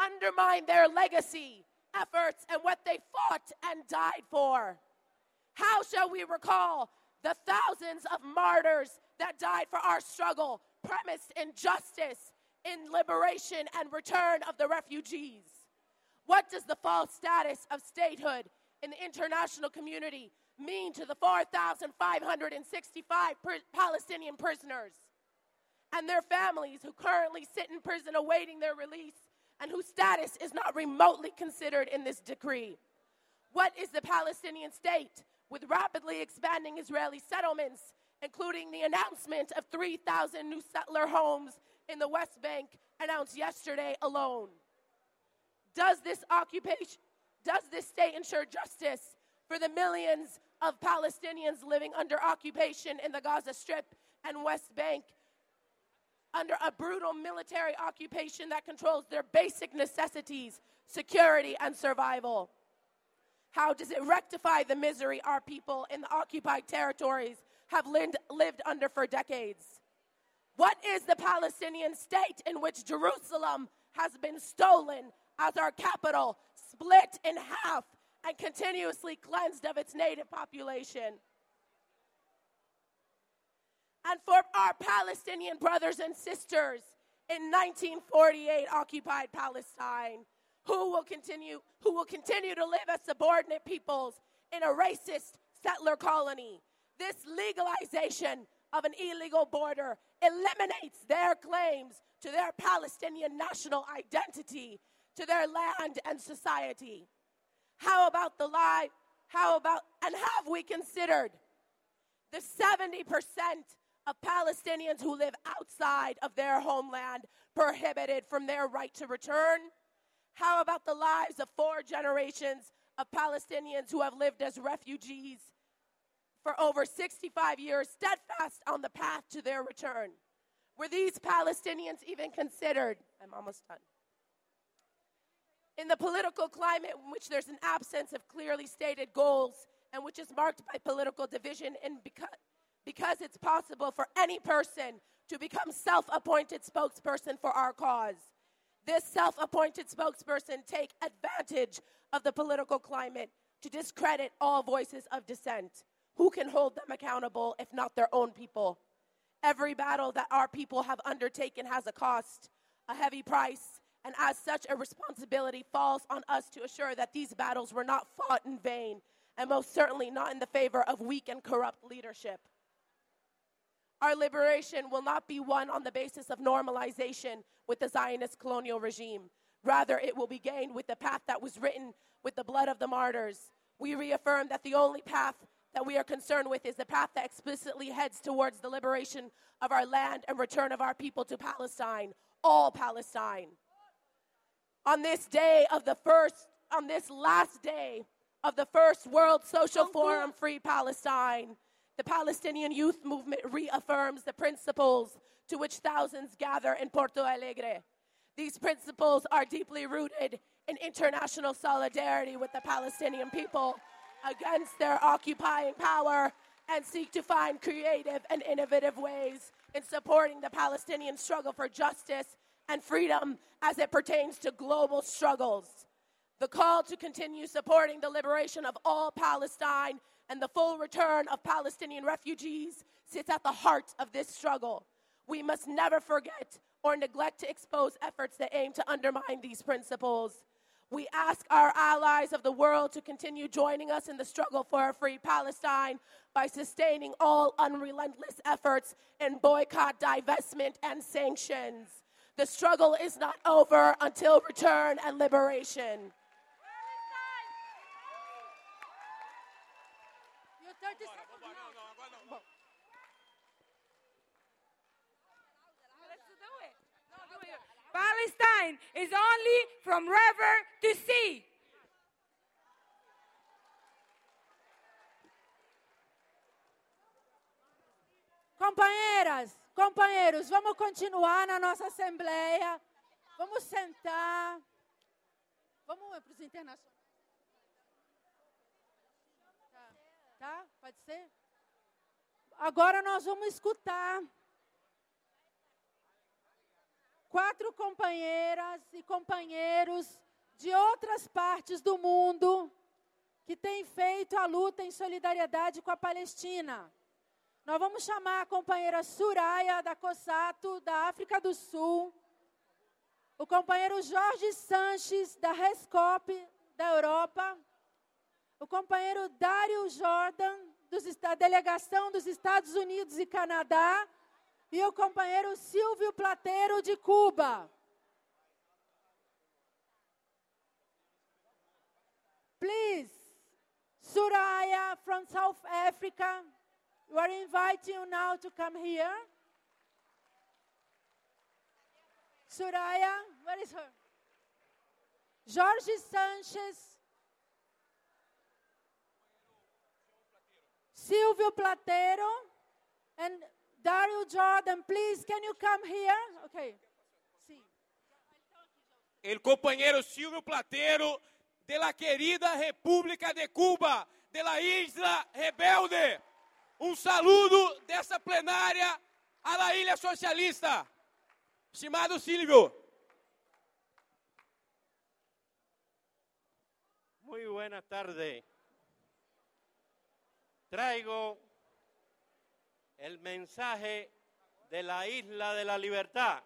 undermine their legacy, efforts, and what they fought and died for? How shall we recall the thousands of martyrs that died for our struggle, premised in justice, in liberation and return of the refugees? What does the false status of statehood in the international community mean to the four thousand five hundred sixty-five per- Palestinian prisoners and their families who currently sit in prison awaiting their release and whose status is not remotely considered in this decree? What is the Palestinian state with rapidly expanding Israeli settlements, including the announcement of three thousand new settler homes in the West Bank announced yesterday alone? Does this occupation, does this state ensure justice for the millions of Palestinians living under occupation in the Gaza Strip and West Bank, under a brutal military occupation that controls their basic necessities, security, and survival? How does it rectify the misery our people in the occupied territories have lived, lived under for decades? What is the Palestinian state in which Jerusalem has been stolen as our capital, split in half, and continuously cleansed of its native population? And for our Palestinian brothers and sisters in nineteen forty-eight occupied Palestine, who will continue who will continue to live as subordinate peoples in a racist settler colony, this legalization of an illegal border eliminates their claims to their Palestinian national identity, to their land and society. How about the lie? How about, and have we considered the seventy percent of Palestinians who live outside of their homeland, prohibited from their right to return? How about the lives of four generations of Palestinians who have lived as refugees for over sixty-five years, steadfast on the path to their return? Were these Palestinians even considered? I'm almost done. In the political climate in which there's an absence of clearly stated goals and which is marked by political division, and because, because it's possible for any person to become self-appointed spokesperson for our cause, this self-appointed spokesperson take advantage of the political climate to discredit all voices of dissent. Who can hold them accountable if not their own people? Every battle that our people have undertaken has a cost, a heavy price, and as such, a responsibility falls on us to assure that these battles were not fought in vain, and most certainly not in the favor of weak and corrupt leadership. Our liberation will not be won on the basis of normalization with the Zionist colonial regime. Rather, it will be gained with the path that was written with the blood of the martyrs. We reaffirm that the only path that we are concerned with is the path that explicitly heads towards the liberation of our land and return of our people to Palestine, all Palestine. On this day of the first, on this last day of the first World Social Forum Free Palestine, the Palestinian Youth Movement reaffirms the principles to which thousands gather in Porto Alegre. These principles are deeply rooted in international solidarity with the Palestinian people against their occupying power, and seek to find creative and innovative ways in supporting the Palestinian struggle for justice and freedom as it pertains to global struggles. The call to continue supporting the liberation of all Palestine and the full return of Palestinian refugees sits at the heart of this struggle. We must never forget or neglect to expose efforts that aim to undermine these principles. We ask our allies of the world to continue joining us in the struggle for a free Palestine by sustaining all unrelentless efforts in boycott, divestment, and sanctions. The struggle is not over until return and liberation. Palestine is only from river to sea. Companheiras, companheiros, vamos continuar na nossa assembleia. Vamos sentar. Vamos para os internacionais. Tá. Tá? Pode ser? Agora nós vamos escutar quatro companheiras e companheiros de outras partes do mundo que têm feito a luta em solidariedade com a Palestina. Nós vamos chamar a companheira Soraya da COSATU, da África do Sul, o companheiro Jorge Sanches, da RESCOP, da Europa, o companheiro Dário Jordan, dos, da delegação dos Estados Unidos e Canadá, e o companheiro Silvio Plateiro, de Cuba. Please, Soraya from South Africa, we are inviting you now to come here. Soraya, where is her? Jorge Sanches. Silvio Plateiro and Dario Jordan, please, can you come here? Okay. Sí. El compañero Silvio Plateiro de la querida República de Cuba, de la Isla Rebelde. Um saludo dessa plenária à la Ilha Socialista. Estimado Silvio. Muy buenas tardes. Traigo el mensaje de la Isla de la Libertad.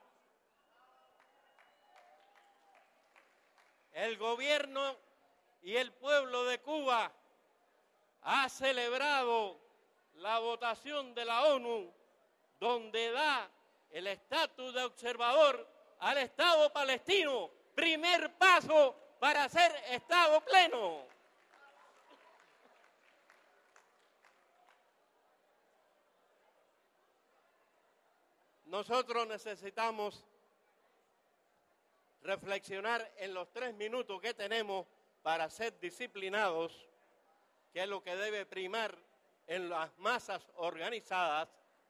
El gobierno y el pueblo de Cuba ha celebrado la votación de la ONU donde da el estatus de observador al Estado palestino. Primer paso para ser Estado pleno. Nosotros necesitamos reflexionar en los tres minutos que tenemos para ser disciplinados, que es lo que debe primar en las masas organizadas,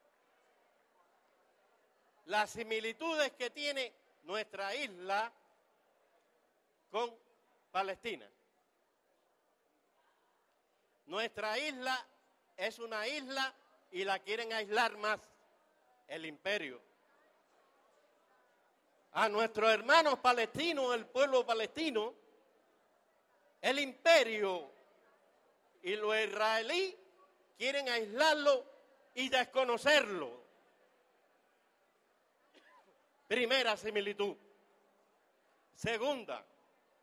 las similitudes que tiene nuestra isla con Palestina. Nuestra isla es una isla y la quieren aislar más, el imperio. A nuestros hermanos palestinos, el pueblo palestino, el imperio y los israelíes quieren aislarlo y desconocerlo. Primera similitud. Segunda,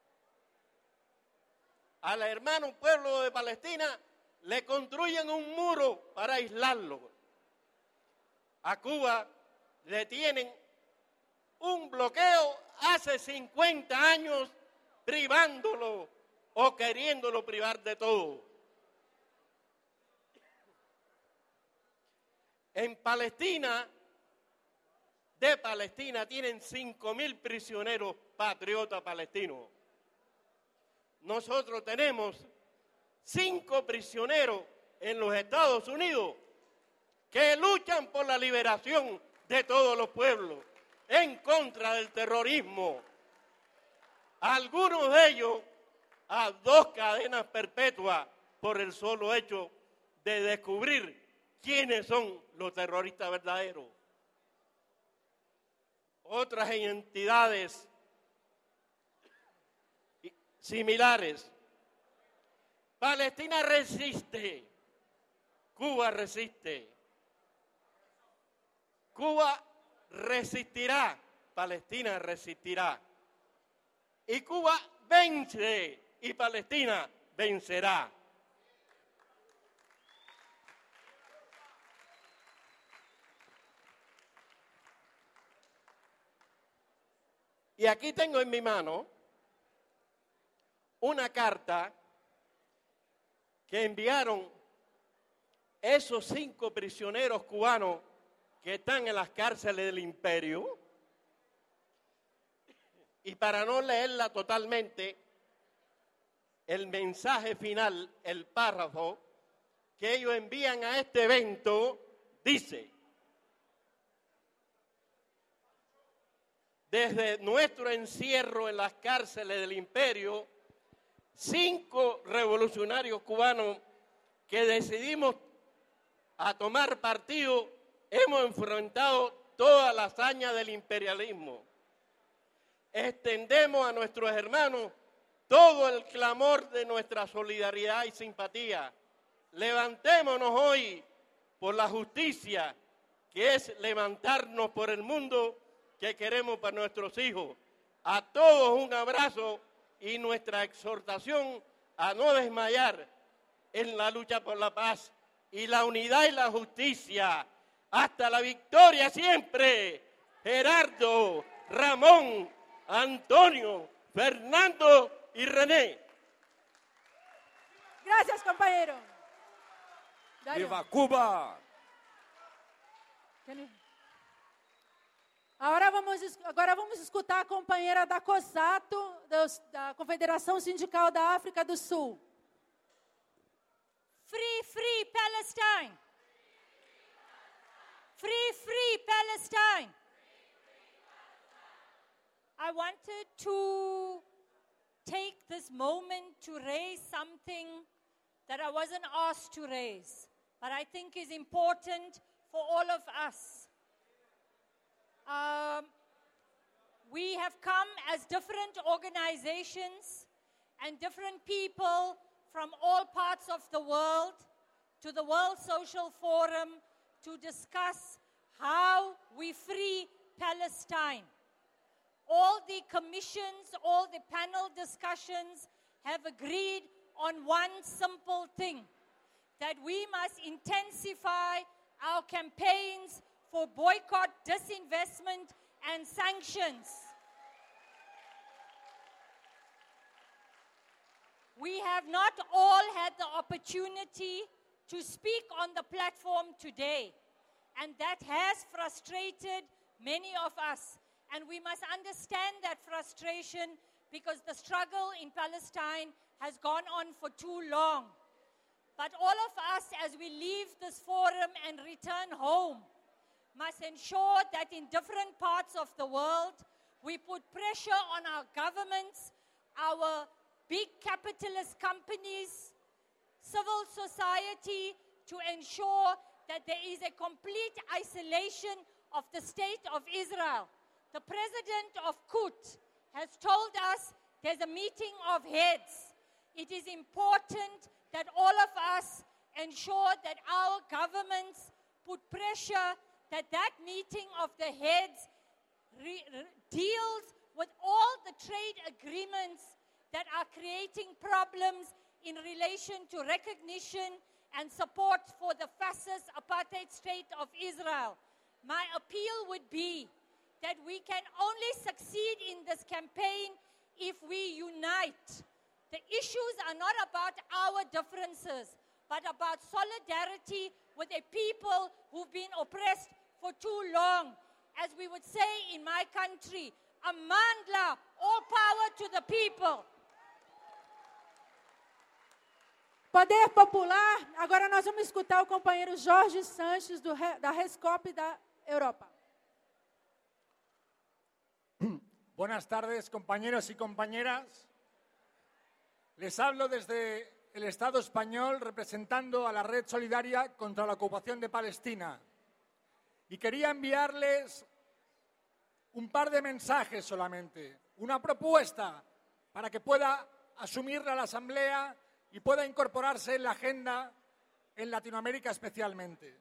al hermano pueblo de Palestina le construyen un muro para aislarlo. A Cuba le tienen un bloqueo hace cincuenta años privándolo o queriéndolo privar de todo. En Palestina, de Palestina, tienen cinco mil prisioneros patriotas palestinos. Nosotros tenemos cinco prisioneros en los Estados Unidos que luchan por la liberación de todos los pueblos, en contra del terrorismo. Algunos de ellos a dos cadenas perpetuas por el solo hecho de descubrir quiénes son los terroristas verdaderos. Otras entidades similares. Palestina resiste, Cuba resiste. Cuba resistirá, Palestina resistirá. Y Cuba vence y Palestina vencerá. Y aquí tengo en mi mano una carta que enviaron esos cinco prisioneros cubanos que están en las cárceles del imperio. Y para no leerla totalmente, el mensaje final, el párrafo que ellos envían a este evento, dice: desde nuestro encierro en las cárceles del imperio, cinco revolucionarios cubanos que decidimos a tomar partido, hemos enfrentado toda la hazaña del imperialismo, extendemos a nuestros hermanos todo el clamor de nuestra solidaridad y simpatía. Levantémonos hoy por la justicia, que es levantarnos por el mundo que queremos para nuestros hijos. A todos un abrazo y nuestra exhortación a no desmayar en la lucha por la paz y la unidad y la justicia. Hasta la victoria siempre. Gerardo, Ramón, Antonio, Fernando y René. Gracias, compañero. Dario. ¡Viva Cuba! Agora vamos, agora vamos escutar a companheira da COSATU, da Confederação Sindical da África do Sul. Free, free Palestine! Free, free Palestine! I wanted to take this moment to raise something that I wasn't asked to raise, but I think is important for all of us. Um, we have come as different organizations and different people from all parts of the world to the World Social Forum to discuss how we free Palestine. All the commissions, all the panel discussions have agreed on one simple thing, that we must intensify our campaigns for boycott, disinvestment, and sanctions. We have not all had the opportunity to speak on the platform today, and that has frustrated many of us. And we must understand that frustration because the struggle in Palestine has gone on for too long. But all of us, as we leave this forum and return home, must ensure that in different parts of the world, we put pressure on our governments, our big capitalist companies, civil society, to ensure that there is a complete isolation of the state of Israel. The president of Quds has told us there's a meeting of heads. It is important that all of us ensure that our governments put pressure that that meeting of the heads re- re- deals with all the trade agreements that are creating problems in relation to recognition and support for the fascist apartheid state of Israel. My appeal would be that we can only succeed in this campaign if we unite. The issues are not about our differences, but about solidarity with a people who've been oppressed for too long. As we would say in my country, Amandla, all power to the people. Poder Popular, agora nós vamos escutar o companheiro Jorge Sanches, do, da Rescop da Europa. Buenas tardes, compañeros y compañeras. Les hablo desde el Estado español representando a la Red Solidaria contra la Ocupación de Palestina. Y quería enviarles un par de mensajes solamente, una propuesta para que pueda asumirla la Asamblea y pueda incorporarse en la agenda en Latinoamérica especialmente.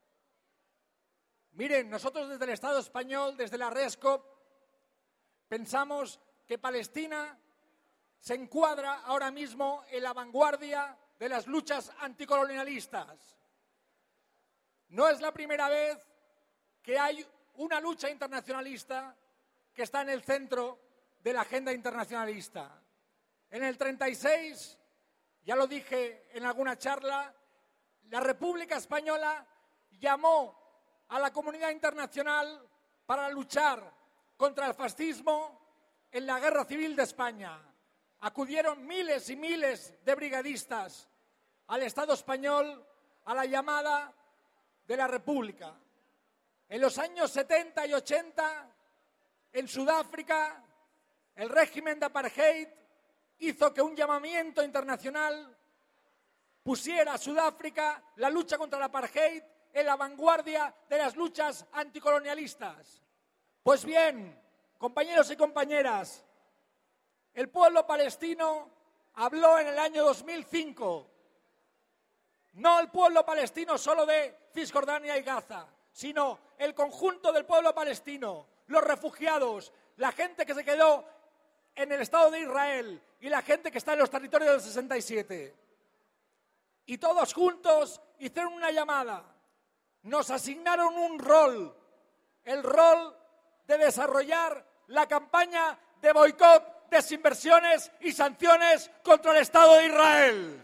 Miren, nosotros desde el Estado español, desde la Rescop, pensamos que Palestina se encuadra ahora mismo en la vanguardia de las luchas anticolonialistas. No es la primera vez que hay una lucha internacionalista que está en el centro de la agenda internacionalista. En el treinta y seis, ya lo dije en alguna charla, la República Española llamó a la comunidad internacional para luchar contra el fascismo en la Guerra Civil de España. Acudieron miles y miles de brigadistas al Estado español a la llamada de la República. En los años setenta y ochenta, en Sudáfrica, el régimen de apartheid hizo que un llamamiento internacional pusiera a Sudáfrica la lucha contra el apartheid en la vanguardia de las luchas anticolonialistas. Pues bien, Compañeros y compañeras, el pueblo palestino habló en el año dos mil cinco. No el pueblo palestino solo de Cisjordania y Gaza, sino el conjunto del pueblo palestino, los refugiados, la gente que se quedó en el Estado de Israel y la gente que está en los territorios del sesenta y siete. Y todos juntos hicieron una llamada. Nos asignaron un rol, el rol de desarrollar la campaña de boicot, desinversiones y sanciones contra el Estado de Israel.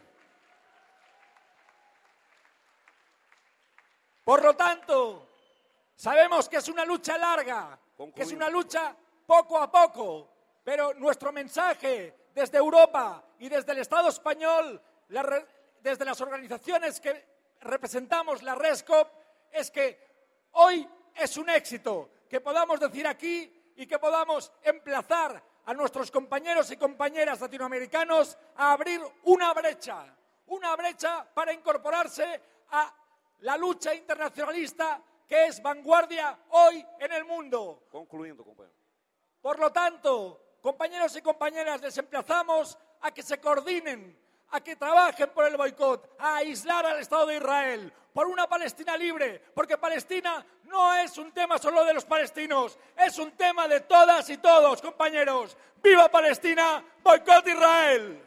Por lo tanto, sabemos que es una lucha larga, que es una lucha poco a poco, pero nuestro mensaje desde Europa y desde el Estado español, la re, desde las organizaciones que representamos la RESCOP, es que hoy es un éxito que podamos decir aquí y que podamos emplazar a nuestros compañeros y compañeras latinoamericanos a abrir una brecha, una brecha para incorporarse a la lucha internacionalista que es vanguardia hoy en el mundo. Concluyendo, compañero. Por lo tanto, compañeros y compañeras, les emplazamos a que se coordinen, a que trabajen por el boicot, a aislar al Estado de Israel, por una Palestina libre, porque Palestina no es un tema solo de los palestinos, es un tema de todas y todos, compañeros. ¡Viva Palestina! ¡Boicot Israel!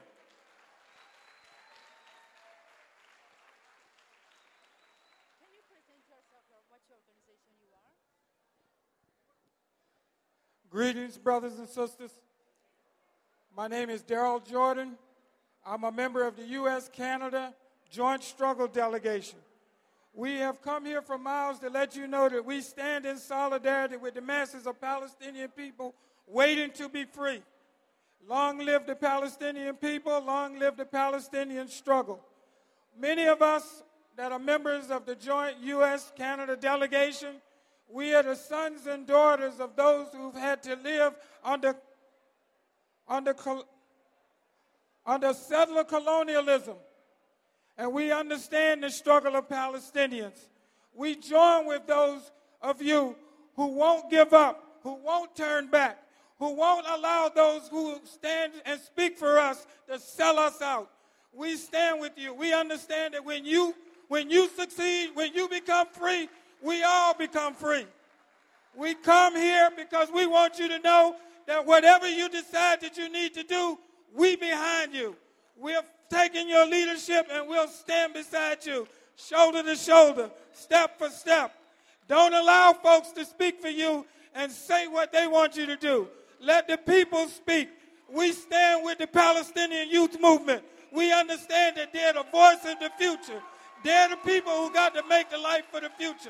Greetings, brothers and sisters. My name is Daryl Jordan. I'm a member of the U S Canada Joint Struggle Delegation. We have come here for miles to let you know that we stand in solidarity with the masses of Palestinian people waiting to be free. Long live the Palestinian people, long live the Palestinian struggle. Many of us that are members of the joint U S Canada delegation, we are the sons and daughters of those who've had to live under, under, under settler colonialism. And we understand the struggle of Palestinians. We join with those of you who won't give up, who won't turn back, who won't allow those who stand and speak for us to sell us out. We stand with you. We understand that when you, when you succeed, when you become free, we all become free. We come here because we want you to know that whatever you decide that you need to do, we behind you. We're taking your leadership and we'll stand beside you, shoulder to shoulder, step for step. Don't allow folks to speak for you and say what they want you to do. Let the people speak. We stand with the Palestinian youth movement. We understand that they're the voice of the future. They're the people who got to make the life for the future.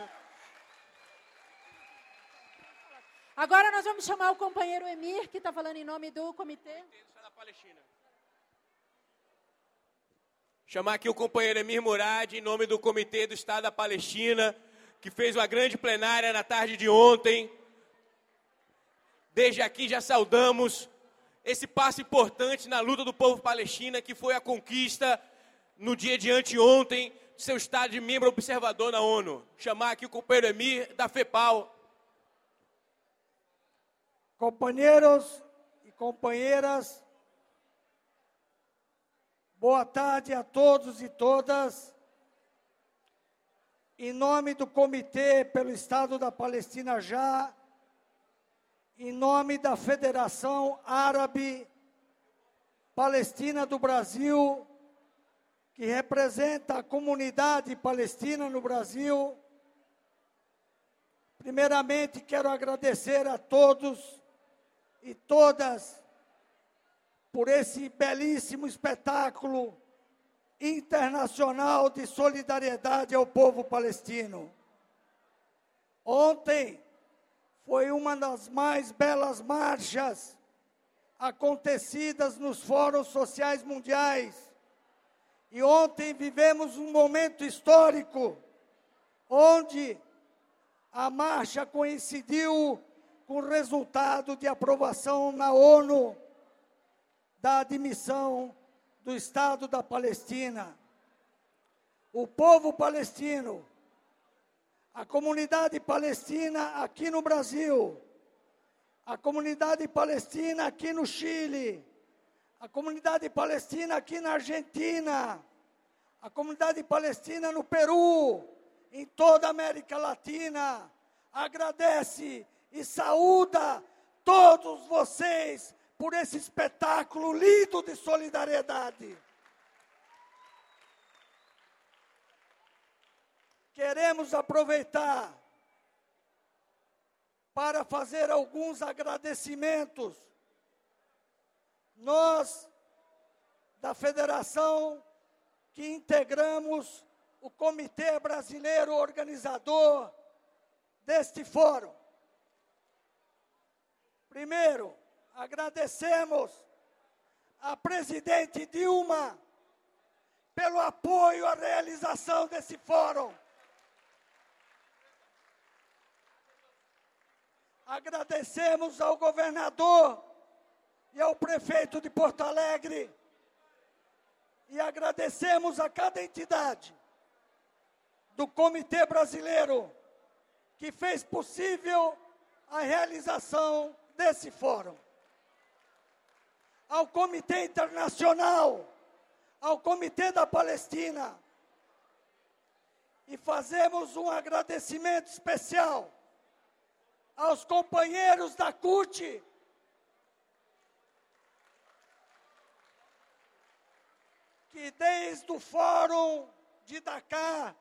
Agora nós vamos chamar o companheiro Emir, que está falando em nome do comitê. Chamar aqui o companheiro Emir Murad, em nome do Comitê do Estado da Palestina, que fez uma grande plenária na tarde de ontem. Desde aqui já saudamos esse passo importante na luta do povo palestino, que foi a conquista no dia de anteontem de seu estado de membro observador na ONU. Chamar aqui o companheiro Emir da FEPAL. Companheiros e companheiras, boa tarde a todos e todas. Em nome do Comitê pelo Estado da Palestina já, em nome da Federação Árabe Palestina do Brasil, que representa a comunidade palestina no Brasil, primeiramente quero agradecer a todos e todas por esse belíssimo espetáculo internacional de solidariedade ao povo palestino. Ontem foi uma das mais belas marchas acontecidas nos fóruns sociais mundiais. E ontem vivemos um momento histórico, onde a marcha coincidiu com o resultado de aprovação na ONU da admissão do Estado da Palestina. O povo palestino, a comunidade palestina aqui no Brasil, a comunidade palestina aqui no Chile, a comunidade palestina aqui na Argentina, a comunidade palestina no Peru, em toda a América Latina, agradece e saúda todos vocês por esse espetáculo lindo de solidariedade. Queremos aproveitar para fazer alguns agradecimentos. Nós, da federação, que integramos o Comitê Brasileiro Organizador deste fórum. Primeiro, agradecemos à presidente Dilma pelo apoio à realização desse fórum. Agradecemos ao governador e ao prefeito de Porto Alegre e agradecemos a cada entidade do Comitê Brasileiro que fez possível a realização desse fórum. Ao Comitê Internacional, ao Comitê da Palestina, e fazemos um agradecimento especial aos companheiros da C U T, que desde o Fórum de Dakar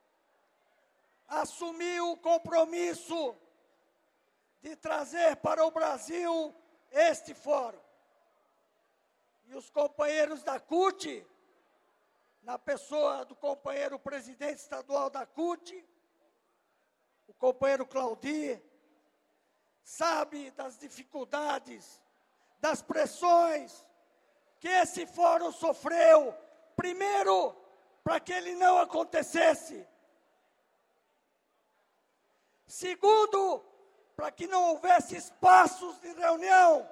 assumiu o compromisso de trazer para o Brasil este fórum. E os companheiros da C U T, na pessoa do companheiro presidente estadual da C U T, o companheiro Claudir, sabe das dificuldades, das pressões que esse fórum sofreu, primeiro, para que ele não acontecesse. Segundo, para que não houvesse espaços de reunião.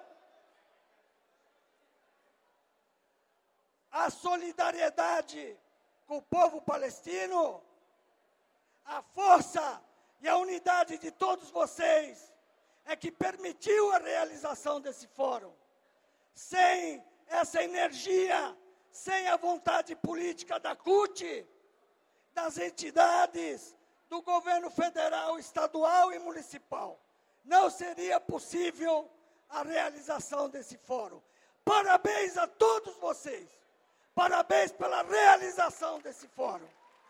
A solidariedade com o povo palestino, a força e a unidade de todos vocês é que permitiu a realização desse fórum. Sem essa energia, sem a vontade política da C U T, das entidades, do governo federal, estadual e municipal, não seria possível a realização desse fórum. Parabéns a todos vocês. Parabéns pela realização desse fórum.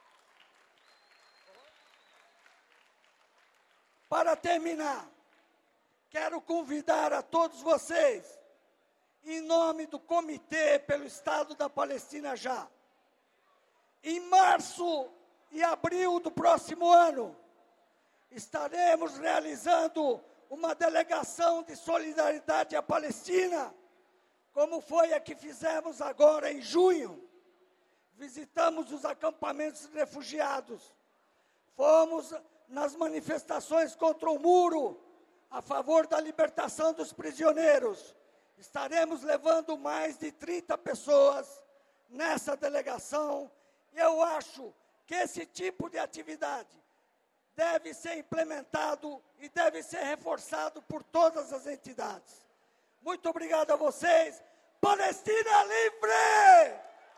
Para terminar, quero convidar a todos vocês, em nome do Comitê pelo Estado da Palestina já, em março e abril do próximo ano, estaremos realizando uma delegação de solidariedade à Palestina, como foi a que fizemos agora em junho. Visitamos os acampamentos de refugiados, fomos nas manifestações contra o muro, a favor da libertação dos prisioneiros. Estaremos levando mais de trinta pessoas nessa delegação. Eu acho que esse tipo de atividade deve ser implementado e deve ser reforçado por todas as entidades. Muito obrigado a vocês. Palestina livre!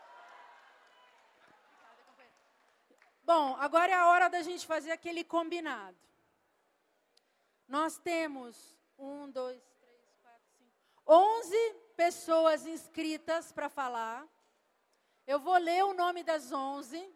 Bom, agora é a hora da gente fazer aquele combinado. Nós temos um, dois, três, quatro, cinco, onze pessoas inscritas para falar. Eu vou ler o nome das onze.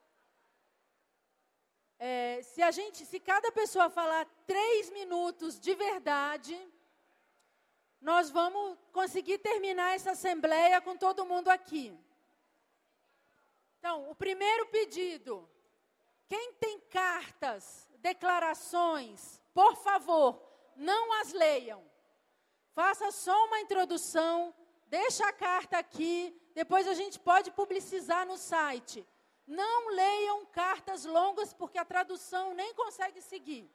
É, se a gente, se cada pessoa falar três minutos de verdade, nós vamos conseguir terminar essa assembleia com todo mundo aqui. Então, o primeiro pedido: quem tem cartas, declarações, por favor, não as leiam. Faça só uma introdução, deixa a carta aqui, depois a gente pode publicizar no site. Não leiam cartas longas, porque a tradução nem consegue seguir.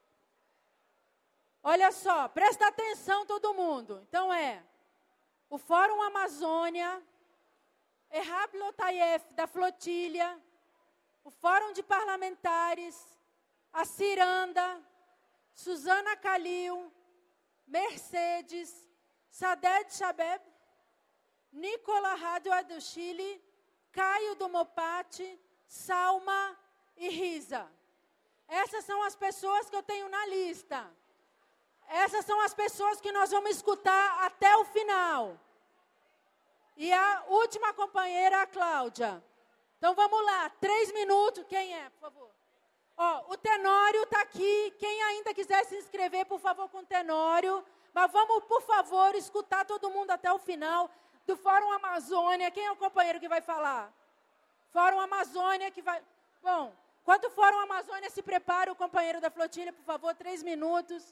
Olha só, presta atenção todo mundo. Então é o Fórum Amazônia, Ehab Lotayef da Flotilha, o Fórum de Parlamentares, a Ciranda, Suzana Calil, Mercedes, Saded Shabeb, Nicola Radua do Chile, Caio do Mopati, Salma e Risa. Essas são as pessoas que eu tenho na lista. Essas são as pessoas que nós vamos escutar até o final. E a última companheira, a Cláudia. Então vamos lá, três minutos. Quem é, por favor? Ó, o Tenório está aqui. Quem ainda quiser se inscrever, por favor, com o Tenório. Mas vamos, por favor, escutar todo mundo até o final do Fórum Amazônia. Quem é o companheiro que vai falar? Fórum Amazônia que vai... Bom, enquanto o Fórum Amazônia se prepara, o companheiro da flotilha, por favor, três minutos.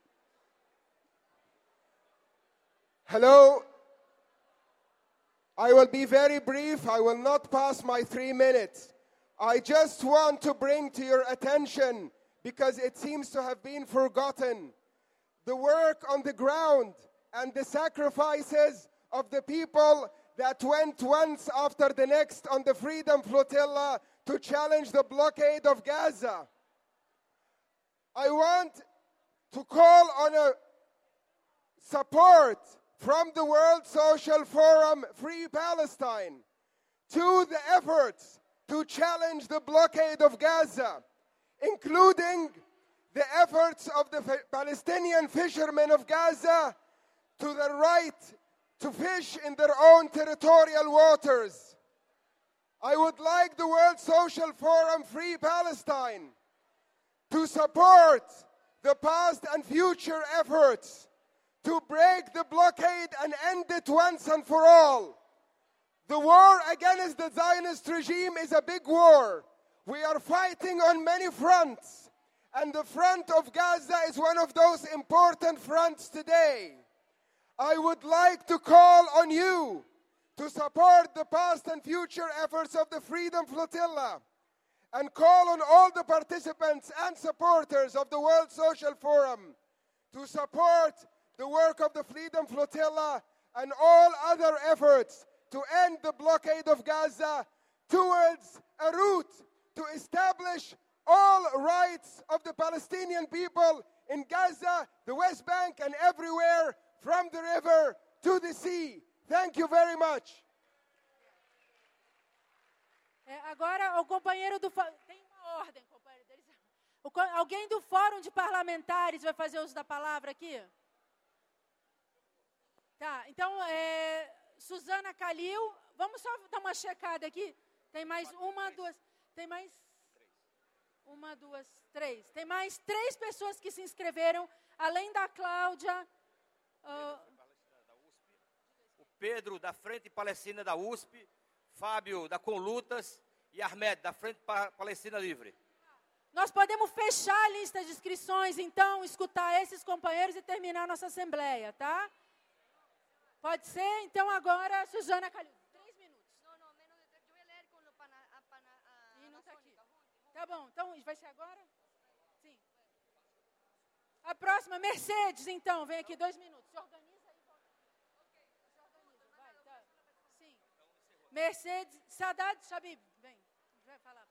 Hello. I will be very brief. I will not pass my three minutes. I just want to bring to your attention, because it seems to have been forgotten, the work on the ground and the sacrifices of the people that went once after the next on the Freedom Flotilla to challenge the blockade of Gaza. I want to call on a support from the World Social Forum Free Palestine to the efforts to challenge the blockade of Gaza, including the efforts of the Palestinian fishermen of Gaza to the right to fish in their own territorial waters. I would like the World Social Forum Free Palestine to support the past and future efforts to break the blockade and end it once and for all. The war against the Zionist regime is a big war. We are fighting on many fronts, and the front of Gaza is one of those important fronts today. I would like to call on you to support the past and future efforts of the Freedom Flotilla, and call on all the participants and supporters of the World Social Forum to support the work of the Freedom Flotilla and all other efforts to end the blockade of Gaza towards a route to establish all rights of the Palestinian people in Gaza, the West Bank, and everywhere from the river to the sea. Thank you very much. É, agora, o companheiro do... Tem uma ordem, companheiro deles. O, alguém do Fórum de Parlamentares vai fazer uso da palavra aqui? Tá, então, é, Suzana Calil, vamos só dar uma checada aqui. Tem mais uma, duas... Tem mais... Uma, duas, três. Tem mais três pessoas que se inscreveram, além da Cláudia... Uh, o Pedro, da Frente Palestina da U S P, Fábio, da Conlutas, e Ahmed, da Frente Palestina Livre. Nós podemos fechar a lista de inscrições, então, escutar esses companheiros e terminar a nossa assembleia, tá? Pode ser? Então, agora, Suzana Calil. Três minutos. Não, não, menos de três. Eu vou ler com o pana, a pana, a, não tá aqui. Tá bom, então, vai ser agora? Sim. A próxima, Mercedes, então, vem aqui, dois minutos. Se organiza aí. Se organiza, vai, tá. Sim. Mercedes, Sadad Shabib, vem, vai falar.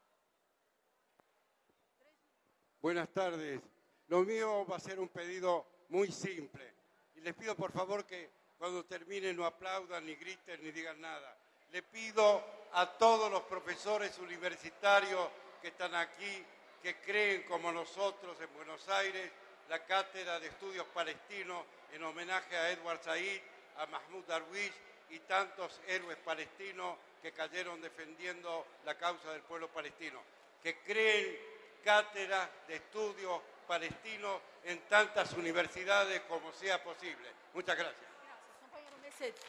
Buenas tardes. Lo mío va a ser un pedido muy simple. Y les pido, por favor, que cuando terminen no aplaudan, ni griten, ni digan nada. Le pido a todos los profesores universitarios que están aquí, que creen como nosotros en Buenos Aires, la Cátedra de Estudios Palestinos en homenaje a Edward Said, a Mahmoud Darwish y tantos héroes palestinos que cayeron defendiendo la causa del pueblo palestino. Que creen cátedras de estudios palestinos en tantas universidades como sea posible. Muchas gracias. Mercedes.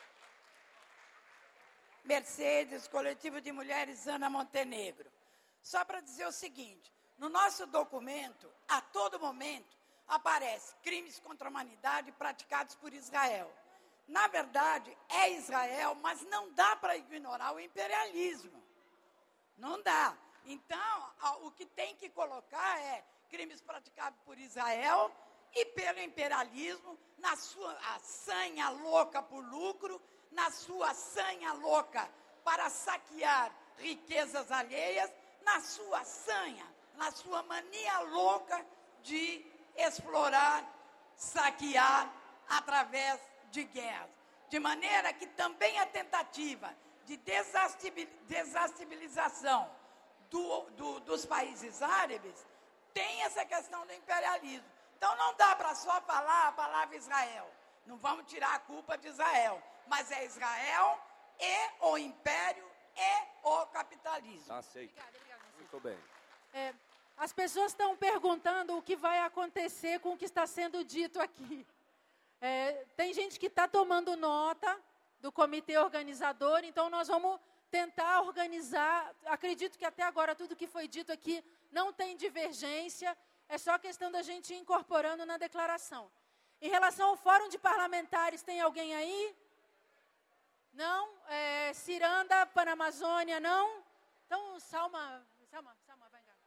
Mercedes, Coletivo de Mulheres Ana Montenegro. Só para dizer o seguinte, no nosso documento, a todo momento, aparece crimes contra a humanidade praticados por Israel. Na verdade, é Israel, mas não dá para ignorar o imperialismo. Não dá. Então, o que tem que colocar é crimes praticados por Israel e pelo imperialismo, na sua sanha louca por lucro, na sua sanha louca para saquear riquezas alheias, na sua sanha, na sua mania louca de explorar saquear através de guerras. De maneira que também a tentativa de desestabilização do, do, dos países árabes tem essa questão do imperialismo. Então não dá para só falar a palavra Israel. Não vamos tirar a culpa de Israel, mas é Israel e o império e o capitalismo. Tá aceito. Obrigada, obrigada. Muito bem. É, as pessoas estão perguntando o que vai acontecer com o que está sendo dito aqui. É, tem gente que está tomando nota do comitê organizador, então nós vamos tentar organizar. Acredito que até agora tudo que foi dito aqui não tem divergência, é só questão da gente ir incorporando na declaração. Em relação ao Fórum de Parlamentares, tem alguém aí? Não? É, Ciranda, Panamazônia, não? Então, Salma, Salma, Salma, vai cá.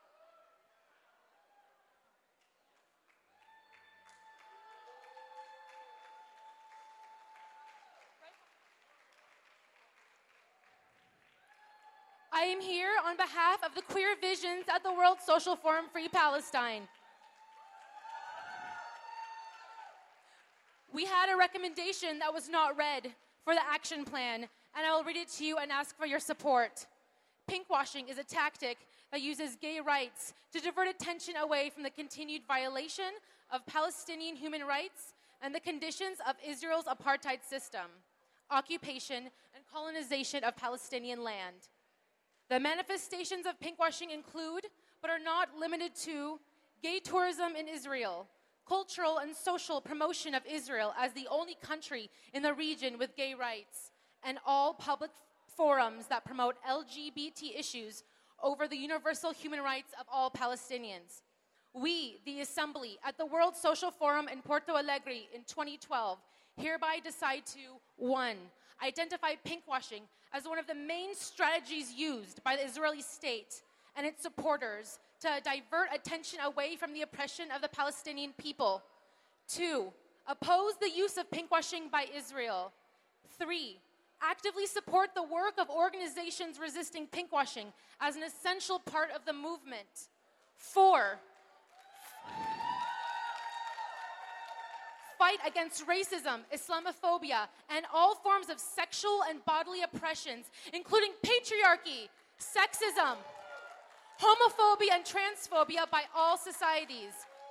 I am here on behalf of the Queer Visions at the World Social Forum Free Palestine. We had a recommendation that was not read for the action plan, and I will read it to you and ask for your support. Pinkwashing is a tactic that uses gay rights to divert attention away from the continued violation of Palestinian human rights and the conditions of Israel's apartheid system, occupation, and colonization of Palestinian land. The manifestations of pinkwashing include, but are not limited to, gay tourism in Israel, cultural and social promotion of Israel as the only country in the region with gay rights, and all public forums that promote L G B T issues over the universal human rights of all Palestinians. We, the Assembly, at the World Social Forum in Porto Alegre in twenty twelve, hereby decide to, one, identify pinkwashing as one of the main strategies used by the Israeli state and its supporters to divert attention away from the oppression of the Palestinian people. Two, oppose the use of pinkwashing by Israel. Three, actively support the work of organizations resisting pinkwashing as an essential part of the movement. Four, fight against racism, Islamophobia, and all forms of sexual and bodily oppressions, including patriarchy, sexism, homophobia, and transphobia by all societies.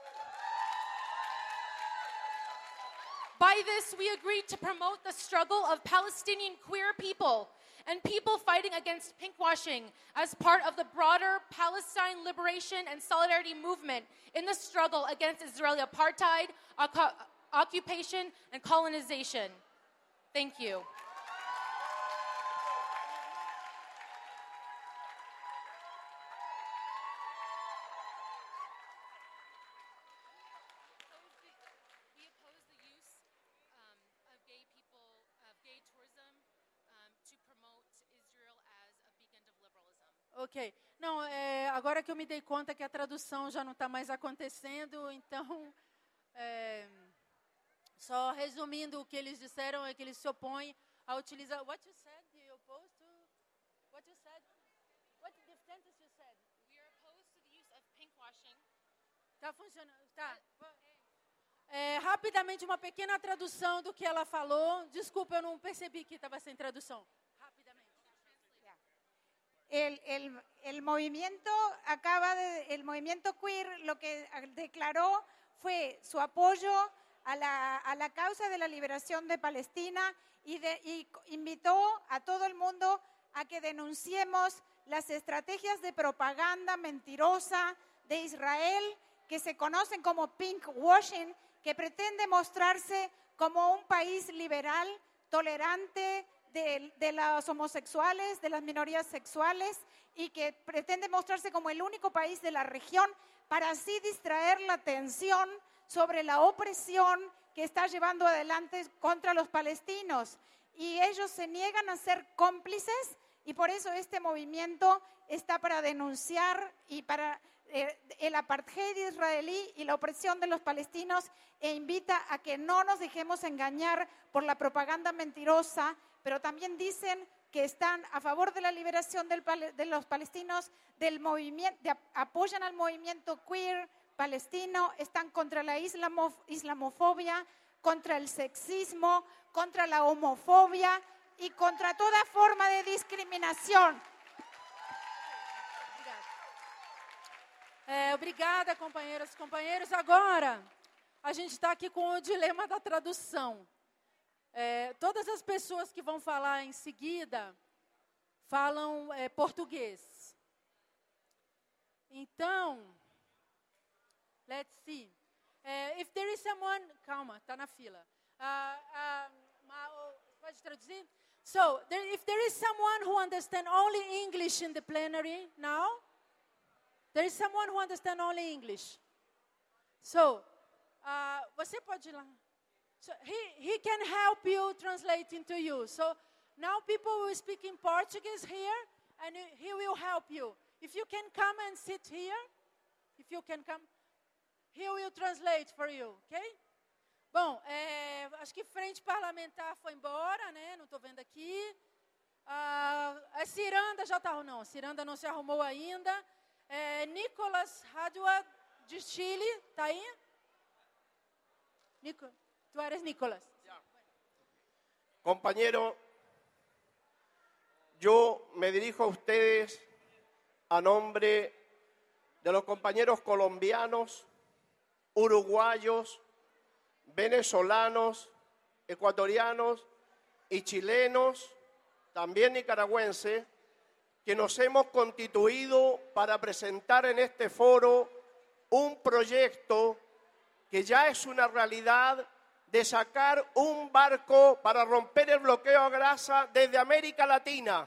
By this, we agreed to promote the struggle of Palestinian queer people and people fighting against pinkwashing as part of the broader Palestine liberation and solidarity movement in the struggle against Israeli apartheid, occupation, and colonization. Thank you. Ok. Não, é, agora que eu me dei conta que a tradução já não está mais acontecendo, então, é, só resumindo o que eles disseram, é que eles se opõem a utilizar... What you said? You opposed to... What you said? What the sentence you said? We are opposed to the use of pinkwashing. Está funcionando. Tá. É, rapidamente, uma pequena tradução do que ela falou. Desculpa, eu não percebi que estava sem tradução. El, el, el movimiento acaba de, el movimiento queer lo que declaró fue su apoyo a la, a la causa de la liberación de Palestina y, de, y invitó a todo el mundo a que denunciemos las estrategias de propaganda mentirosa de Israel que se conocen como pinkwashing, que pretende mostrarse como un país liberal, tolerante, De, de los homosexuales, de las minorías sexuales, y que pretende mostrarse como el único país de la región para así distraer la atención sobre la opresión que está llevando adelante contra los palestinos. Y ellos se niegan a ser cómplices, y por eso este movimiento está para denunciar y para eh, el apartheid israelí y la opresión de los palestinos, e invita a que no nos dejemos engañar por la propaganda mentirosa, pero también dicen que están a favor de la liberación del, de los palestinos, del movimiento, de, apoyan al movimiento queer, palestino están contra la islamo- islamofobia, contra el sexismo, contra la homofobia y contra toda forma de discriminação. É, obrigada, companheiras e companheiros. Agora, a gente está aqui com o dilema da tradução. É, todas as pessoas que vão falar em seguida falam é, português. Então, let's see. É, if there is someone... Calma, está na fila. Uh, uh, ma, oh, pode traduzir? So, there, if there is someone who understands only English in the plenary now, there is someone who understands only English. So, uh, você pode ir lá. So he, he can help you translate into you. So now people will speak in Portuguese here, and he will help you. If you can come and sit here, if you can come, he will translate for you, okay? Bom, é, acho que frente parlamentar foi embora, né? Não estou vendo aqui. Ah, a Ciranda já está, não, a Ciranda não se arrumou ainda. É, Nicolas Radua, de Chile, está aí? Nico, tú eres Nicolás. Compañero, yo me dirijo a ustedes a nombre de los compañeros colombianos, uruguayos, venezolanos, ecuatorianos y chilenos, también nicaragüenses, que nos hemos constituido para presentar en este foro un proyecto que ya es una realidad de sacar un barco para romper el bloqueo a Gaza desde América Latina.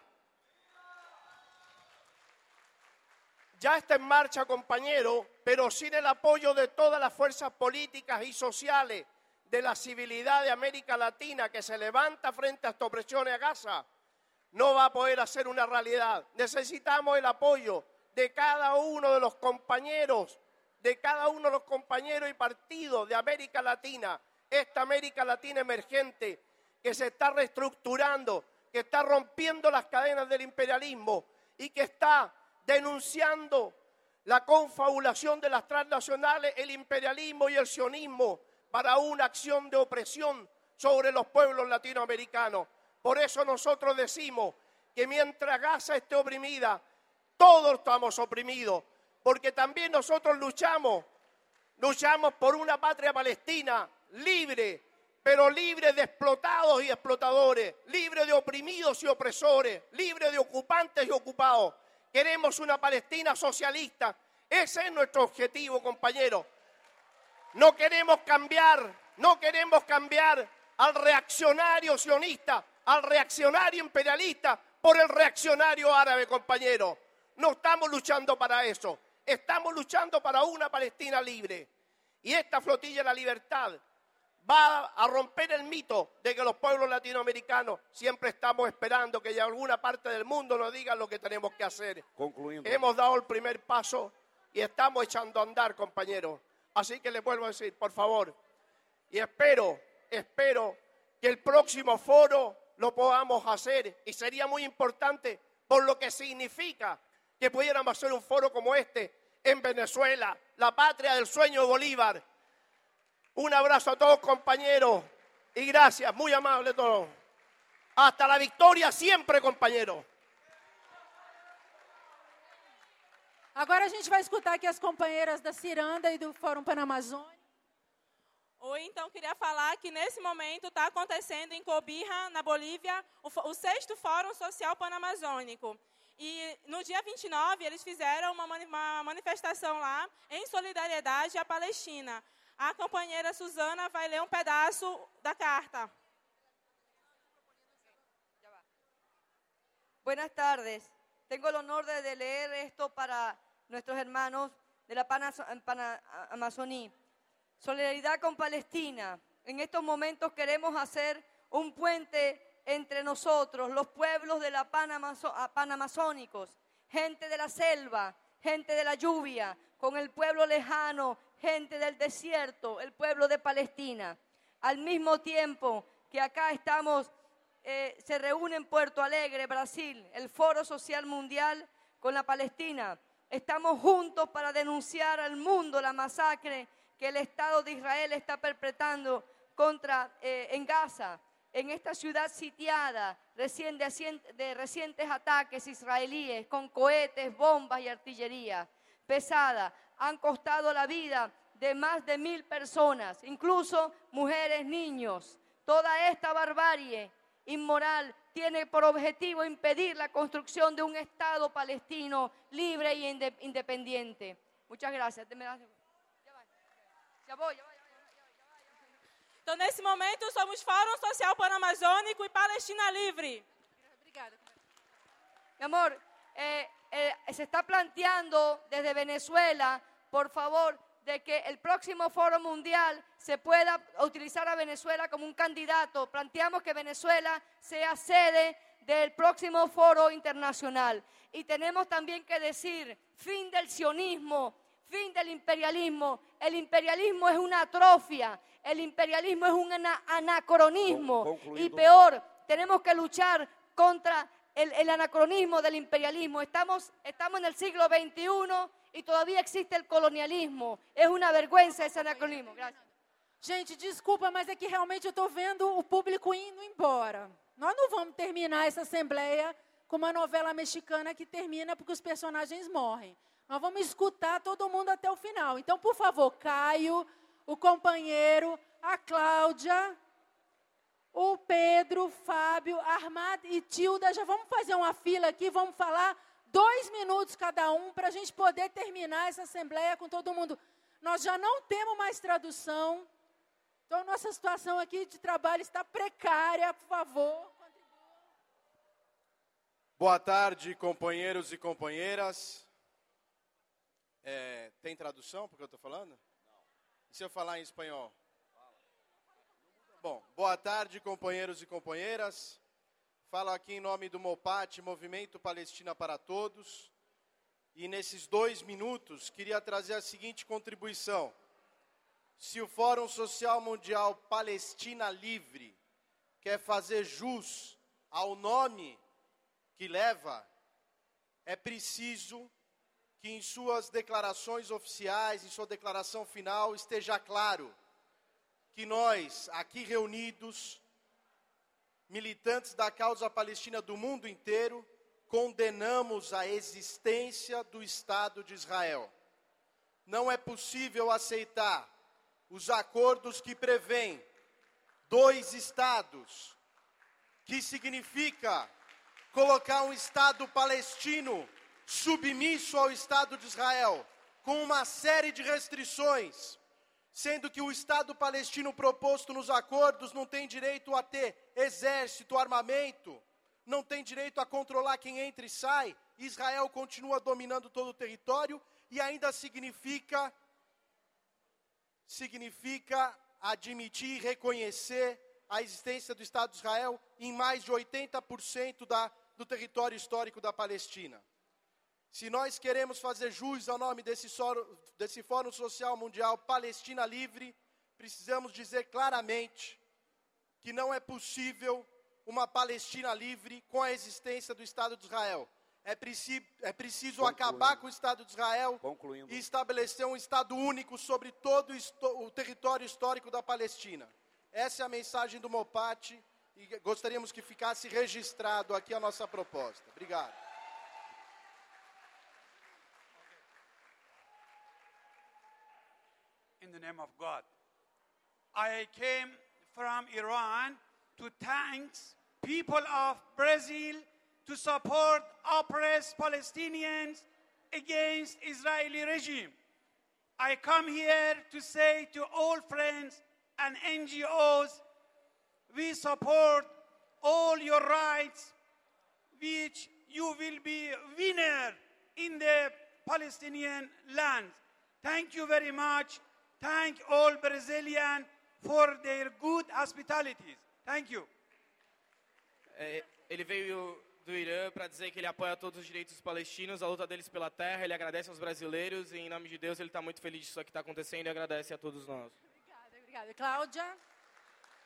Ya está en marcha, compañero, pero sin el apoyo de todas las fuerzas políticas y sociales de la civilidad de América Latina que se levanta frente a esta opresión a Gaza, no va a poder hacer una realidad. Necesitamos el apoyo de cada uno de los compañeros, de cada uno de los compañeros y partidos de América Latina, esta América Latina emergente que se está reestructurando, que está rompiendo las cadenas del imperialismo y que está denunciando la confabulación de las transnacionales, el imperialismo y el sionismo para una acción de opresión sobre los pueblos latinoamericanos. Por eso nosotros decimos que mientras Gaza esté oprimida, todos estamos oprimidos, porque también nosotros luchamos, luchamos por una patria palestina libre, pero libre de explotados y explotadores, libre de oprimidos y opresores, libre de ocupantes y ocupados. Queremos una Palestina socialista. Ese es nuestro objetivo, compañeros. No queremos cambiar, no queremos cambiar al reaccionario sionista, al reaccionario imperialista por el reaccionario árabe, compañeros. No estamos luchando para eso. Estamos luchando para una Palestina libre. Y esta flotilla de la libertad va a romper el mito de que los pueblos latinoamericanos siempre estamos esperando que de alguna parte del mundo nos digan lo que tenemos que hacer. Concluyendo. Hemos dado el primer paso y estamos echando a andar, compañeros. Así que les vuelvo a decir, por favor, y espero, espero que el próximo foro lo podamos hacer, y sería muy importante por lo que significa que pudiéramos hacer un foro como este en Venezuela, la patria del sueño de Bolívar. Un abrazo a todos, compañeros, y gracias, muy amable todos. Hasta la victoria siempre, compañeros. Agora a gente vai escutar aqui as companheiras da Ciranda e do Fórum Panamazônico. Oi, então queria falar que nesse momento está acontecendo em Cobija, na Bolívia, o, o sexto Fórum Social Panamazônico. E no dia vinte e nove eles fizeram uma, uma manifestação lá em solidariedade à Palestina. A companheira Suzana vai ler um pedaço da carta. Buenas tardes. Tengo el honor de, de leer esto para nuestros hermanos de la Panamazonía. Solidaridad con Palestina. En estos momentos queremos hacer un puente entre nosotros, los pueblos de la panamazónicos, gente de la selva, gente de la lluvia, con el pueblo lejano, gente del desierto, el pueblo de Palestina. Al mismo tiempo que acá estamos, eh, se reúne en Puerto Alegre, Brasil, el Foro Social Mundial con la Palestina. estamos juntos para denunciar al mundo la masacre que el Estado de Israel está perpetrando contra, eh, en Gaza, en esta ciudad sitiada recién de, de recientes ataques israelíes con cohetes, bombas y artillería pesada. Han costado la vida de más de mil personas, incluso mujeres, niños. Toda esta barbarie inmoral tiene por objetivo impedir la construcción de un Estado palestino libre y inde independiente. Muchas gracias. Já vou, já vou. Então, nesse momento, somos Fórum Social Panamazônico e Palestina Livre. Obrigada. Mi amor, eh, eh, se está planteando desde Venezuela, por favor, de que el próximo Foro Mundial se pueda utilizar a Venezuela como un candidato. Planteamos que Venezuela sea sede del próximo Foro Internacional. Y tenemos también que decir, fin del sionismo, fin del imperialismo. El imperialismo es una atrofia, el imperialismo es un ana anacronismo. Concluido. Y peor, tenemos que luchar contra el, el anacronismo del imperialismo. Estamos, estamos en el siglo veintiuno e todavía existe el colonialismo. É uma vergüenza esse anacronismo. Gracias. Gente, desculpa, mas é que realmente eu estou vendo o público indo embora. Nós não vamos terminar essa assembleia com uma novela mexicana que termina porque os personagens morrem. Nós vamos escutar todo mundo até o final. Então, por favor, Caio, o companheiro, a Cláudia, o Pedro, o Fábio, a Armad e Tilda, já vamos fazer uma fila aqui, vamos falar dois minutos cada um para a gente poder terminar essa assembleia com todo mundo. Nós já não temos mais tradução, então nossa situação aqui de trabalho está precária, por favor. Boa tarde, companheiros e companheiras. É, tem tradução porque eu estou falando? Não. E se eu falar em espanhol? Bom, boa tarde, companheiros e companheiras. Falo aqui em nome do MOPAT, Movimento Palestina para Todos. E nesses dois minutos, queria trazer a seguinte contribuição. Se o Fórum Social Mundial Palestina Livre quer fazer jus ao nome que leva, é preciso que em suas declarações oficiais, em sua declaração final, esteja claro que nós, aqui reunidos, militantes da causa palestina do mundo inteiro, condenamos a existência do Estado de Israel. Não é possível aceitar os acordos que prevêem dois Estados, que significa colocar um Estado palestino submisso ao Estado de Israel, com uma série de restrições, sendo que o Estado palestino proposto nos acordos não tem direito a ter exército, armamento, não tem direito a controlar quem entra e sai. Israel continua dominando todo o território e ainda significa, significa admitir e reconhecer a existência do Estado de Israel em mais de oitenta por cento da, do território histórico da Palestina. Se nós queremos fazer jus ao nome desse, desse Fórum Social Mundial Palestina Livre, precisamos dizer claramente que não é possível uma Palestina livre com a existência do Estado de Israel. É, preci é preciso Concluindo. acabar com o Estado de Israel Concluindo. e estabelecer um Estado único sobre todo o, o território histórico da Palestina. Essa é a mensagem do MOPAT e gostaríamos que ficasse registrado aqui a nossa proposta. Obrigado. In the name of God. I came from Iran to thank people of Brazil to support oppressed Palestinians against Israeli regime. I come here to say to all friends and N G Os, we support all your rights, which you will be winner in the Palestinian land. Thank you very much. Thank all Brazilians for their good hospitalities. Thank you. É, ele veio do Irã para dizer que ele apoia todos os direitos dos palestinos, a luta deles pela terra. Ele agradece aos brasileiros e, em nome de Deus, ele está muito feliz disso que está acontecendo e agradece a todos nós. Obrigada, obrigada. Cláudia.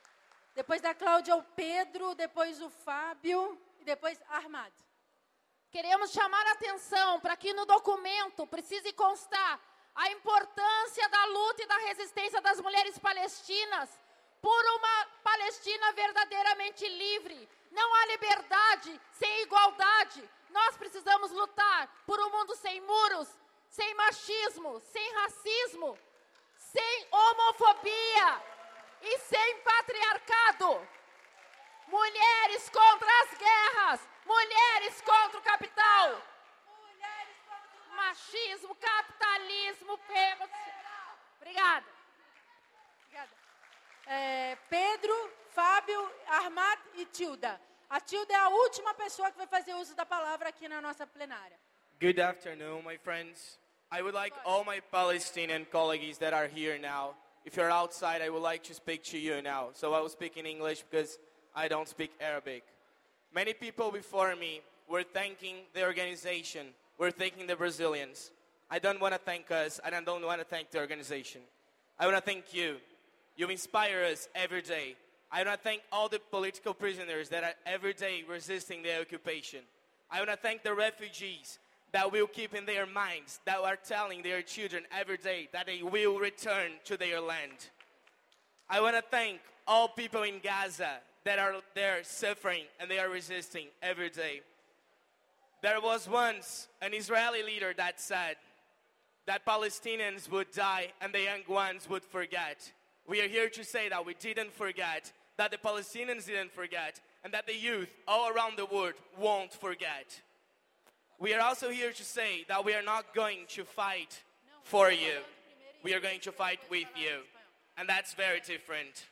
Depois da Cláudia, o Pedro, depois o Fábio e depois Armad. Queremos chamar a atenção para que no documento precise constar a importância da luta e da resistência das mulheres palestinas por uma Palestina verdadeiramente livre. Não há liberdade sem igualdade. Nós precisamos lutar por um mundo sem muros, sem machismo, sem racismo, sem homofobia e sem patriarcado. Mulheres contra as guerras, mulheres contra o capital. Mulheres contra o machismo, capitalismo. Obrigada. Obrigada. É, Pedro, Fábio, Ahmad e Tilda. A Tilda é a última pessoa que vai fazer uso da palavra aqui na nossa plenária. Good afternoon, my friends. I would like all my Palestinian colleagues that are here now, if you're outside, I would like to speak to you now. So I will speak in English because I don't speak Arabic. Many people before me were thanking the organization, were thanking the Brazilians. I don't want to thank us, and I don't want to thank the organization. I want to thank you. You inspire us every day. I want to thank all the political prisoners that are every day resisting the occupation. I want to thank the refugees that will keep in their minds, that are telling their children every day that they will return to their land. I want to thank all people in Gaza that are there suffering and they are resisting every day. There was once an Israeli leader that said that Palestinians would die and the young ones would forget. We are here to say that we didn't forget, that the Palestinians didn't forget, and that the youth all around the world won't forget. We are also here to say that we are not going to fight for you. We are going to fight with you. And that's very different.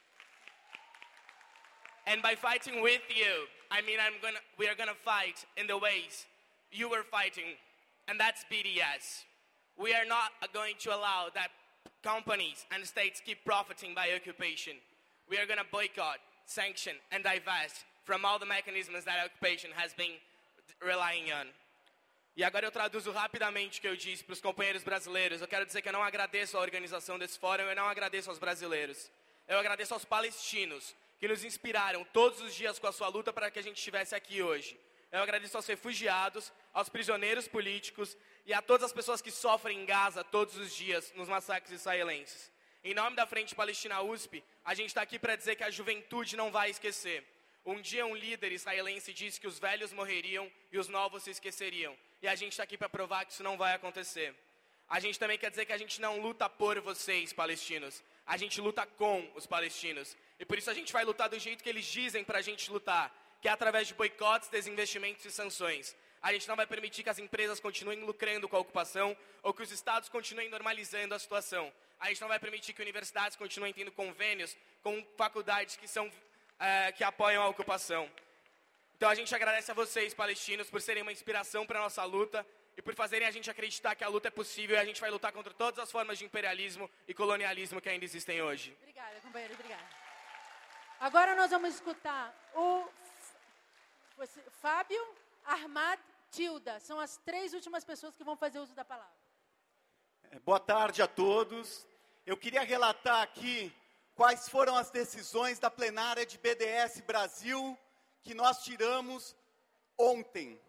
And by fighting with you, I mean I'm gonna, we are going to fight in the ways you were fighting, and that's B D S. We are not going to allow that companies and states keep profiting by occupation. We are going to boycott, sanction, and divest from all the mechanisms that occupation has been relying on. E agora eu traduzo rapidamente o que eu disse para os companheiros brasileiros. Eu quero dizer que eu não agradeço a organização desse fórum, eu não agradeço aos brasileiros. Eu agradeço aos palestinos, que nos inspiraram todos os dias com a sua luta para que a gente estivesse aqui hoje. Eu agradeço aos refugiados, aos prisioneiros políticos e a todas as pessoas que sofrem em Gaza todos os dias nos massacres israelenses. Em nome da Frente Palestina U S P, a gente está aqui para dizer que a juventude não vai esquecer. Um dia um líder israelense disse que os velhos morreriam e os novos se esqueceriam. E a gente está aqui para provar que isso não vai acontecer. A gente também quer dizer que a gente não luta por vocês, palestinos. A gente luta com os palestinos. E por isso a gente vai lutar do jeito que eles dizem para a gente lutar, que é através de boicotes, desinvestimentos e sanções. A gente não vai permitir que as empresas continuem lucrando com a ocupação ou que os estados continuem normalizando a situação. A gente não vai permitir que universidades continuem tendo convênios com faculdades que, são, é, que apoiam a ocupação. Então a gente agradece a vocês, palestinos, por serem uma inspiração para a nossa luta e por fazerem a gente acreditar que a luta é possível e a gente vai lutar contra todas as formas de imperialismo e colonialismo que ainda existem hoje. Obrigada, companheiro, obrigada. Agora nós vamos escutar o Fábio, Ahmad, Tilda. São as três últimas pessoas que vão fazer uso da palavra. Boa tarde a todos. Eu queria relatar aqui quais foram as decisões da plenária de B D S Brasil que nós tiramos ontem.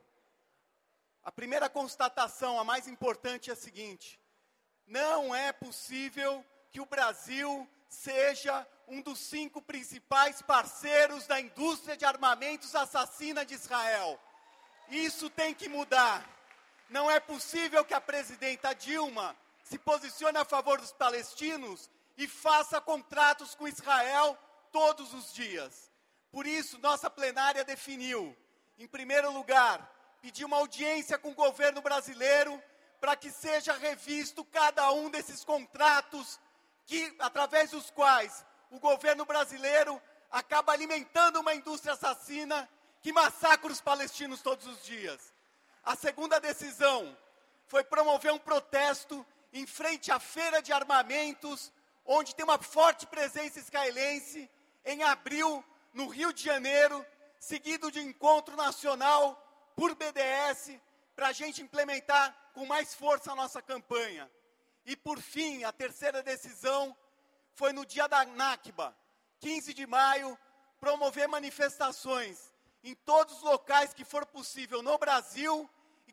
A primeira constatação, a mais importante, é a seguinte: não é possível que o Brasil seja um dos cinco principais parceiros da indústria de armamentos assassina de Israel. Isso tem que mudar. Não é possível que a presidenta Dilma se posicione a favor dos palestinos e faça contratos com Israel todos os dias. Por isso, nossa plenária definiu, em primeiro lugar, pedir uma audiência com o governo brasileiro para que seja revisto cada um desses contratos que, através dos quais o governo brasileiro acaba alimentando uma indústria assassina que massacra os palestinos todos os dias. A segunda decisão foi promover um protesto em frente à feira de armamentos, onde tem uma forte presença israelense, em abril, no Rio de Janeiro, seguido de encontro nacional por B D S, para a gente implementar com mais força a nossa campanha. E, por fim, a terceira decisão foi no dia da Nakba, quinze de maio, promover manifestações em todos os locais que for possível no Brasil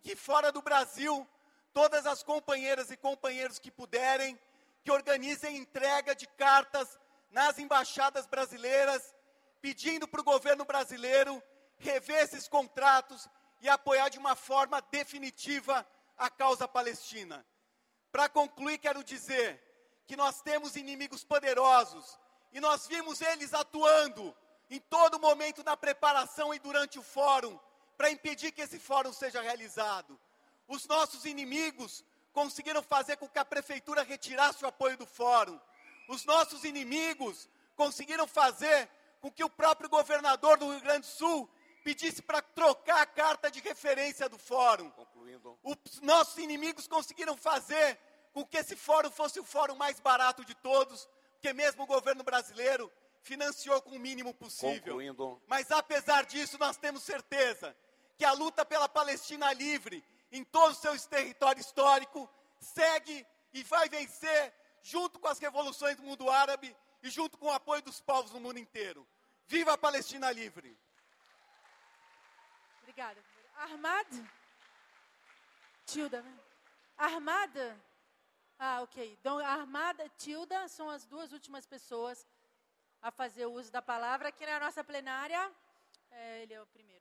que fora do Brasil, todas as companheiras e companheiros que puderem, que organizem entrega de cartas nas embaixadas brasileiras, pedindo para o governo brasileiro rever esses contratos e apoiar de uma forma definitiva a causa palestina. Para concluir, quero dizer que nós temos inimigos poderosos e nós vimos eles atuando em todo momento na preparação e durante o fórum para impedir que esse fórum seja realizado. Os nossos inimigos conseguiram fazer com que a prefeitura retirasse o apoio do fórum. Os nossos inimigos conseguiram fazer com que o próprio governador do Rio Grande do Sul pedisse para trocar a carta de referência do fórum. Concluindo. Os nossos inimigos conseguiram fazer com que esse fórum fosse o fórum mais barato de todos, porque mesmo o governo brasileiro financiou com o mínimo possível. Concluindo. Mas apesar disso, nós temos certeza que a luta pela Palestina livre, em todo o seu território histórico, segue e vai vencer junto com as revoluções do mundo árabe e junto com o apoio dos povos do mundo inteiro. Viva a Palestina livre! Obrigada. Ahmad? Tilda, né? Ahmad? Ah, ok. Então, Ahmad e Tilda são as duas últimas pessoas a fazer o uso da palavra. Aqui na nossa plenária, é, ele é o primeiro.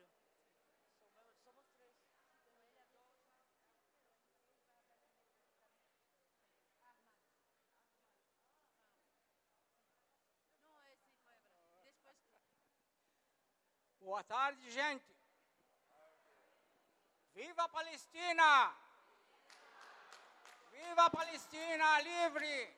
Boa tarde, gente. Viva a Palestina! Viva a Palestina livre!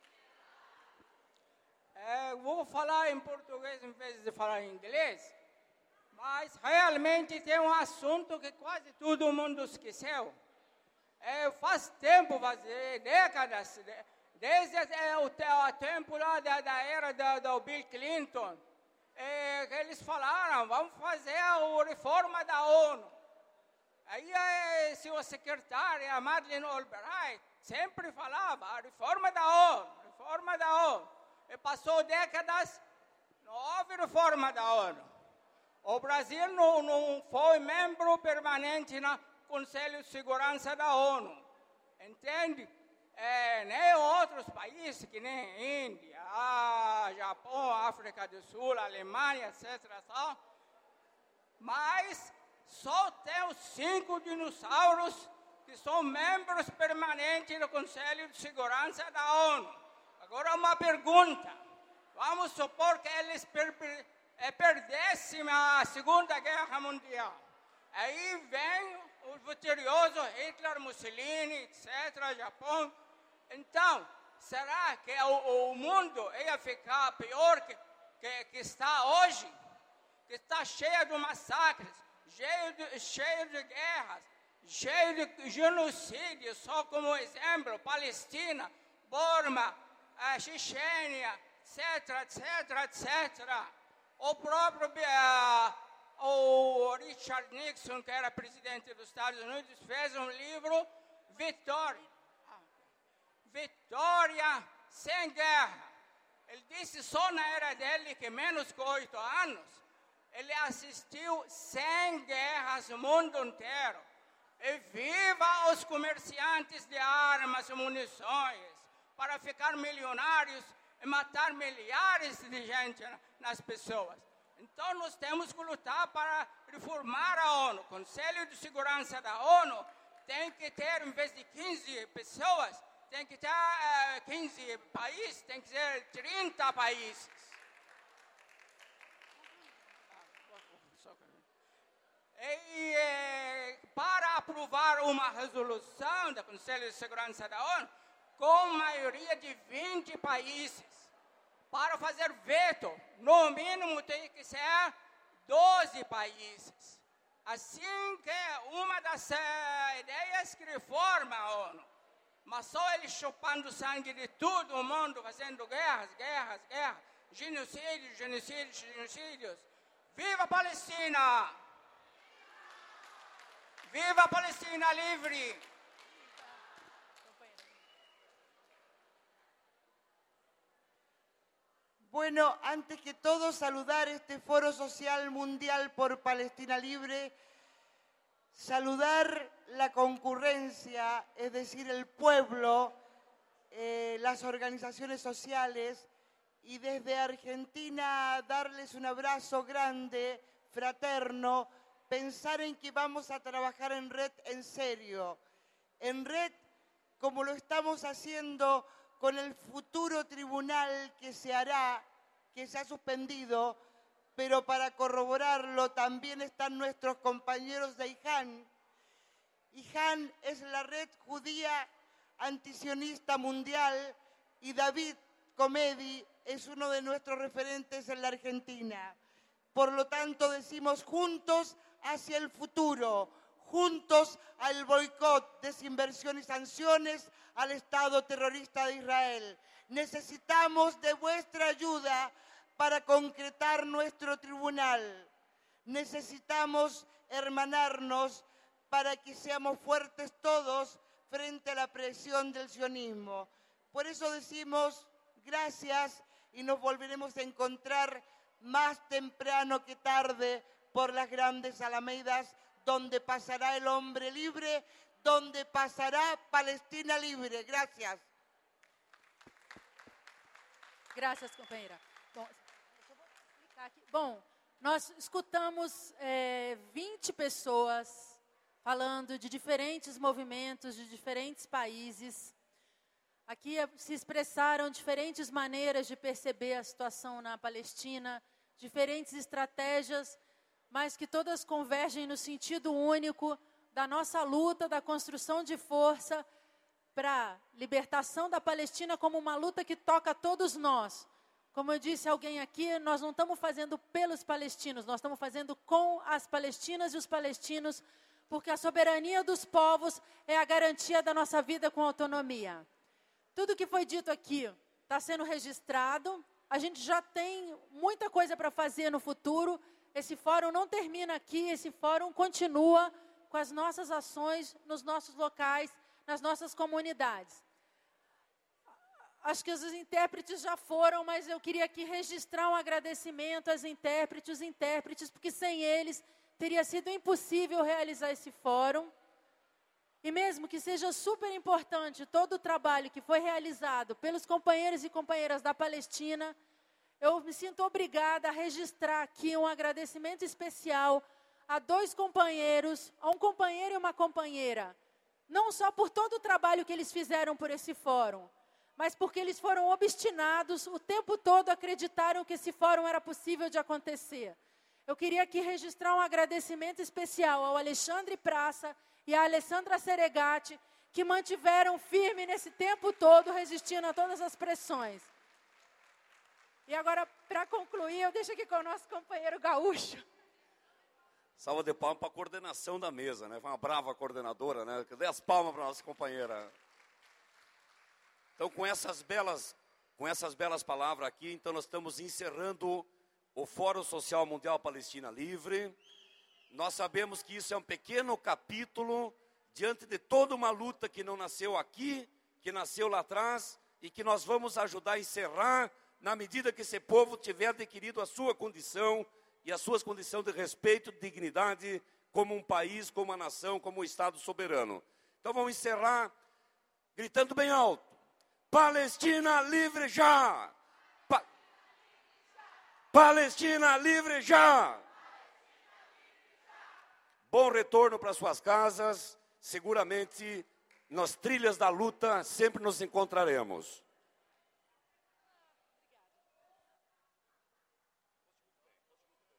É, vou falar em português em vez de falar em inglês, mas realmente tem um assunto que quase todo mundo esqueceu. É, faz tempo, faz décadas, desde é, o, o tempo lá da, da era do, do Bill Clinton, é, que eles falaram, vamos fazer a reforma da ONU. Aí é, seu secretário, a Madeleine Albright, sempre falava, a reforma da ONU, reforma da ONU. E passou décadas, não houve reforma da ONU. O Brasil não, não foi membro permanente no Conselho de Segurança da ONU. Entende? É, nem outros países, que nem Índia, ah, Japão, África do Sul, Alemanha, etcétera. Só. Mas só tem os cinco dinossauros que são membros permanentes do Conselho de Segurança da ONU. Agora uma pergunta. Vamos supor que eles per per eh, perdessem a Segunda Guerra Mundial. Aí vem o vitorioso Hitler, Mussolini, etcétera, Japão. Então, será que o, o mundo ia ficar pior que, que, que está hoje? Que está cheio de massacres, cheio de, cheio de guerras, cheio de genocídios, só como exemplo, Palestina, Burma, a Chechênia, etc, etc, etcétera. O próprio uh, o Richard Nixon, que era presidente dos Estados Unidos, fez um livro, Vitória. Vitória sem guerra. Ele disse só na era dele que menos que oito anos, ele assistiu cem guerras no mundo inteiro. E viva os comerciantes de armas e munições, para ficar milionários e matar milhares de gente nas pessoas. Então, nós temos que lutar para reformar a ONU. O Conselho de Segurança da ONU tem que ter, em vez de quinze pessoas, tem que ter uh, quinze países, tem que ter trinta países. E eh, para aprovar uma resolução do Conselho de Segurança da ONU, com maioria de vinte países, para fazer veto, no mínimo tem que ser doze países. Assim que é uma das uh, ideias que reforma a ONU. Mas só eles chupando sangue de todo mundo, fazendo guerras, guerras, guerras, genocídios, genocídios, genocídios. Viva a Palestina! Viva a Palestina livre! Bueno, antes que todo, saludar este Foro Social Mundial por Palestina Libre, saludar la América, es decir, el pueblo, eh, las organizaciones sociales, y desde Argentina darles un abrazo grande, fraterno, pensar en que vamos a trabajar en red en serio, en red como lo estamos haciendo con el futuro tribunal que se hará, que se ha suspendido, pero para corroborarlo también están nuestros compañeros de I J A N. I J A N es la red judía antisionista mundial y David Comedi es uno de nuestros referentes en la Argentina. Por lo tanto, decimos juntos hacia el futuro, juntos al boicot, desinversión y sanciones al Estado terrorista de Israel. Necesitamos de vuestra ayuda para concretar nuestro tribunal. Necesitamos hermanarnos para que seamos fuertes todos frente a la presión del sionismo. Por eso decimos gracias y nos volveremos a encontrar más temprano que tarde por las grandes alamedas, donde pasará el hombre libre, donde pasará Palestina libre. Gracias. Graças, companheira. Bom, eu vou explicar aqui. Bom, nós escutamos é, vinte pessoas falando de diferentes movimentos, de diferentes países. Aqui se expressaram diferentes maneiras de perceber a situação na Palestina, diferentes estratégias, mas que todas convergem no sentido único da nossa luta, da construção de força para a libertação da Palestina como uma luta que toca a todos nós. Como eu disse alguém aqui, nós não estamos fazendo pelos palestinos, nós estamos fazendo com as palestinas e os palestinos, porque a soberania dos povos é a garantia da nossa vida com autonomia. Tudo que foi dito aqui está sendo registrado, a gente já tem muita coisa para fazer no futuro. Esse fórum não termina aqui, esse fórum continua com as nossas ações nos nossos locais, nas nossas comunidades. Acho que os intérpretes já foram, mas eu queria aqui registrar um agradecimento às intérpretes, os intérpretes, porque sem eles teria sido impossível realizar esse fórum. E mesmo que seja super importante todo o trabalho que foi realizado pelos companheiros e companheiras da Palestina, eu me sinto obrigada a registrar aqui um agradecimento especial a dois companheiros, a um companheiro e uma companheira, não só por todo o trabalho que eles fizeram por esse fórum, mas porque eles foram obstinados, o tempo todo acreditaram que esse fórum era possível de acontecer. Eu queria aqui registrar um agradecimento especial ao Alexandre Praça e à Alessandra Seregati, que mantiveram firme nesse tempo todo, resistindo a todas as pressões. E agora, para concluir, eu deixo aqui com o nosso companheiro gaúcho. Salva de palmas para a coordenação da mesa, né? Foi uma brava coordenadora, né? Dê as palmas para a nossa companheira. Então, com essas belas, com essas belas palavras aqui, então nós estamos encerrando o Fórum Social Mundial Palestina Livre. Nós sabemos que isso é um pequeno capítulo diante de toda uma luta que não nasceu aqui, que nasceu lá atrás e que nós vamos ajudar a encerrar na medida que esse povo tiver adquirido a sua condição e as suas condições de respeito e dignidade como um país, como uma nação, como um Estado soberano. Então vamos encerrar gritando bem alto: Palestina livre já! Pa- Palestina livre já! Bom retorno para suas casas. Seguramente nas trilhas da luta sempre nos encontraremos.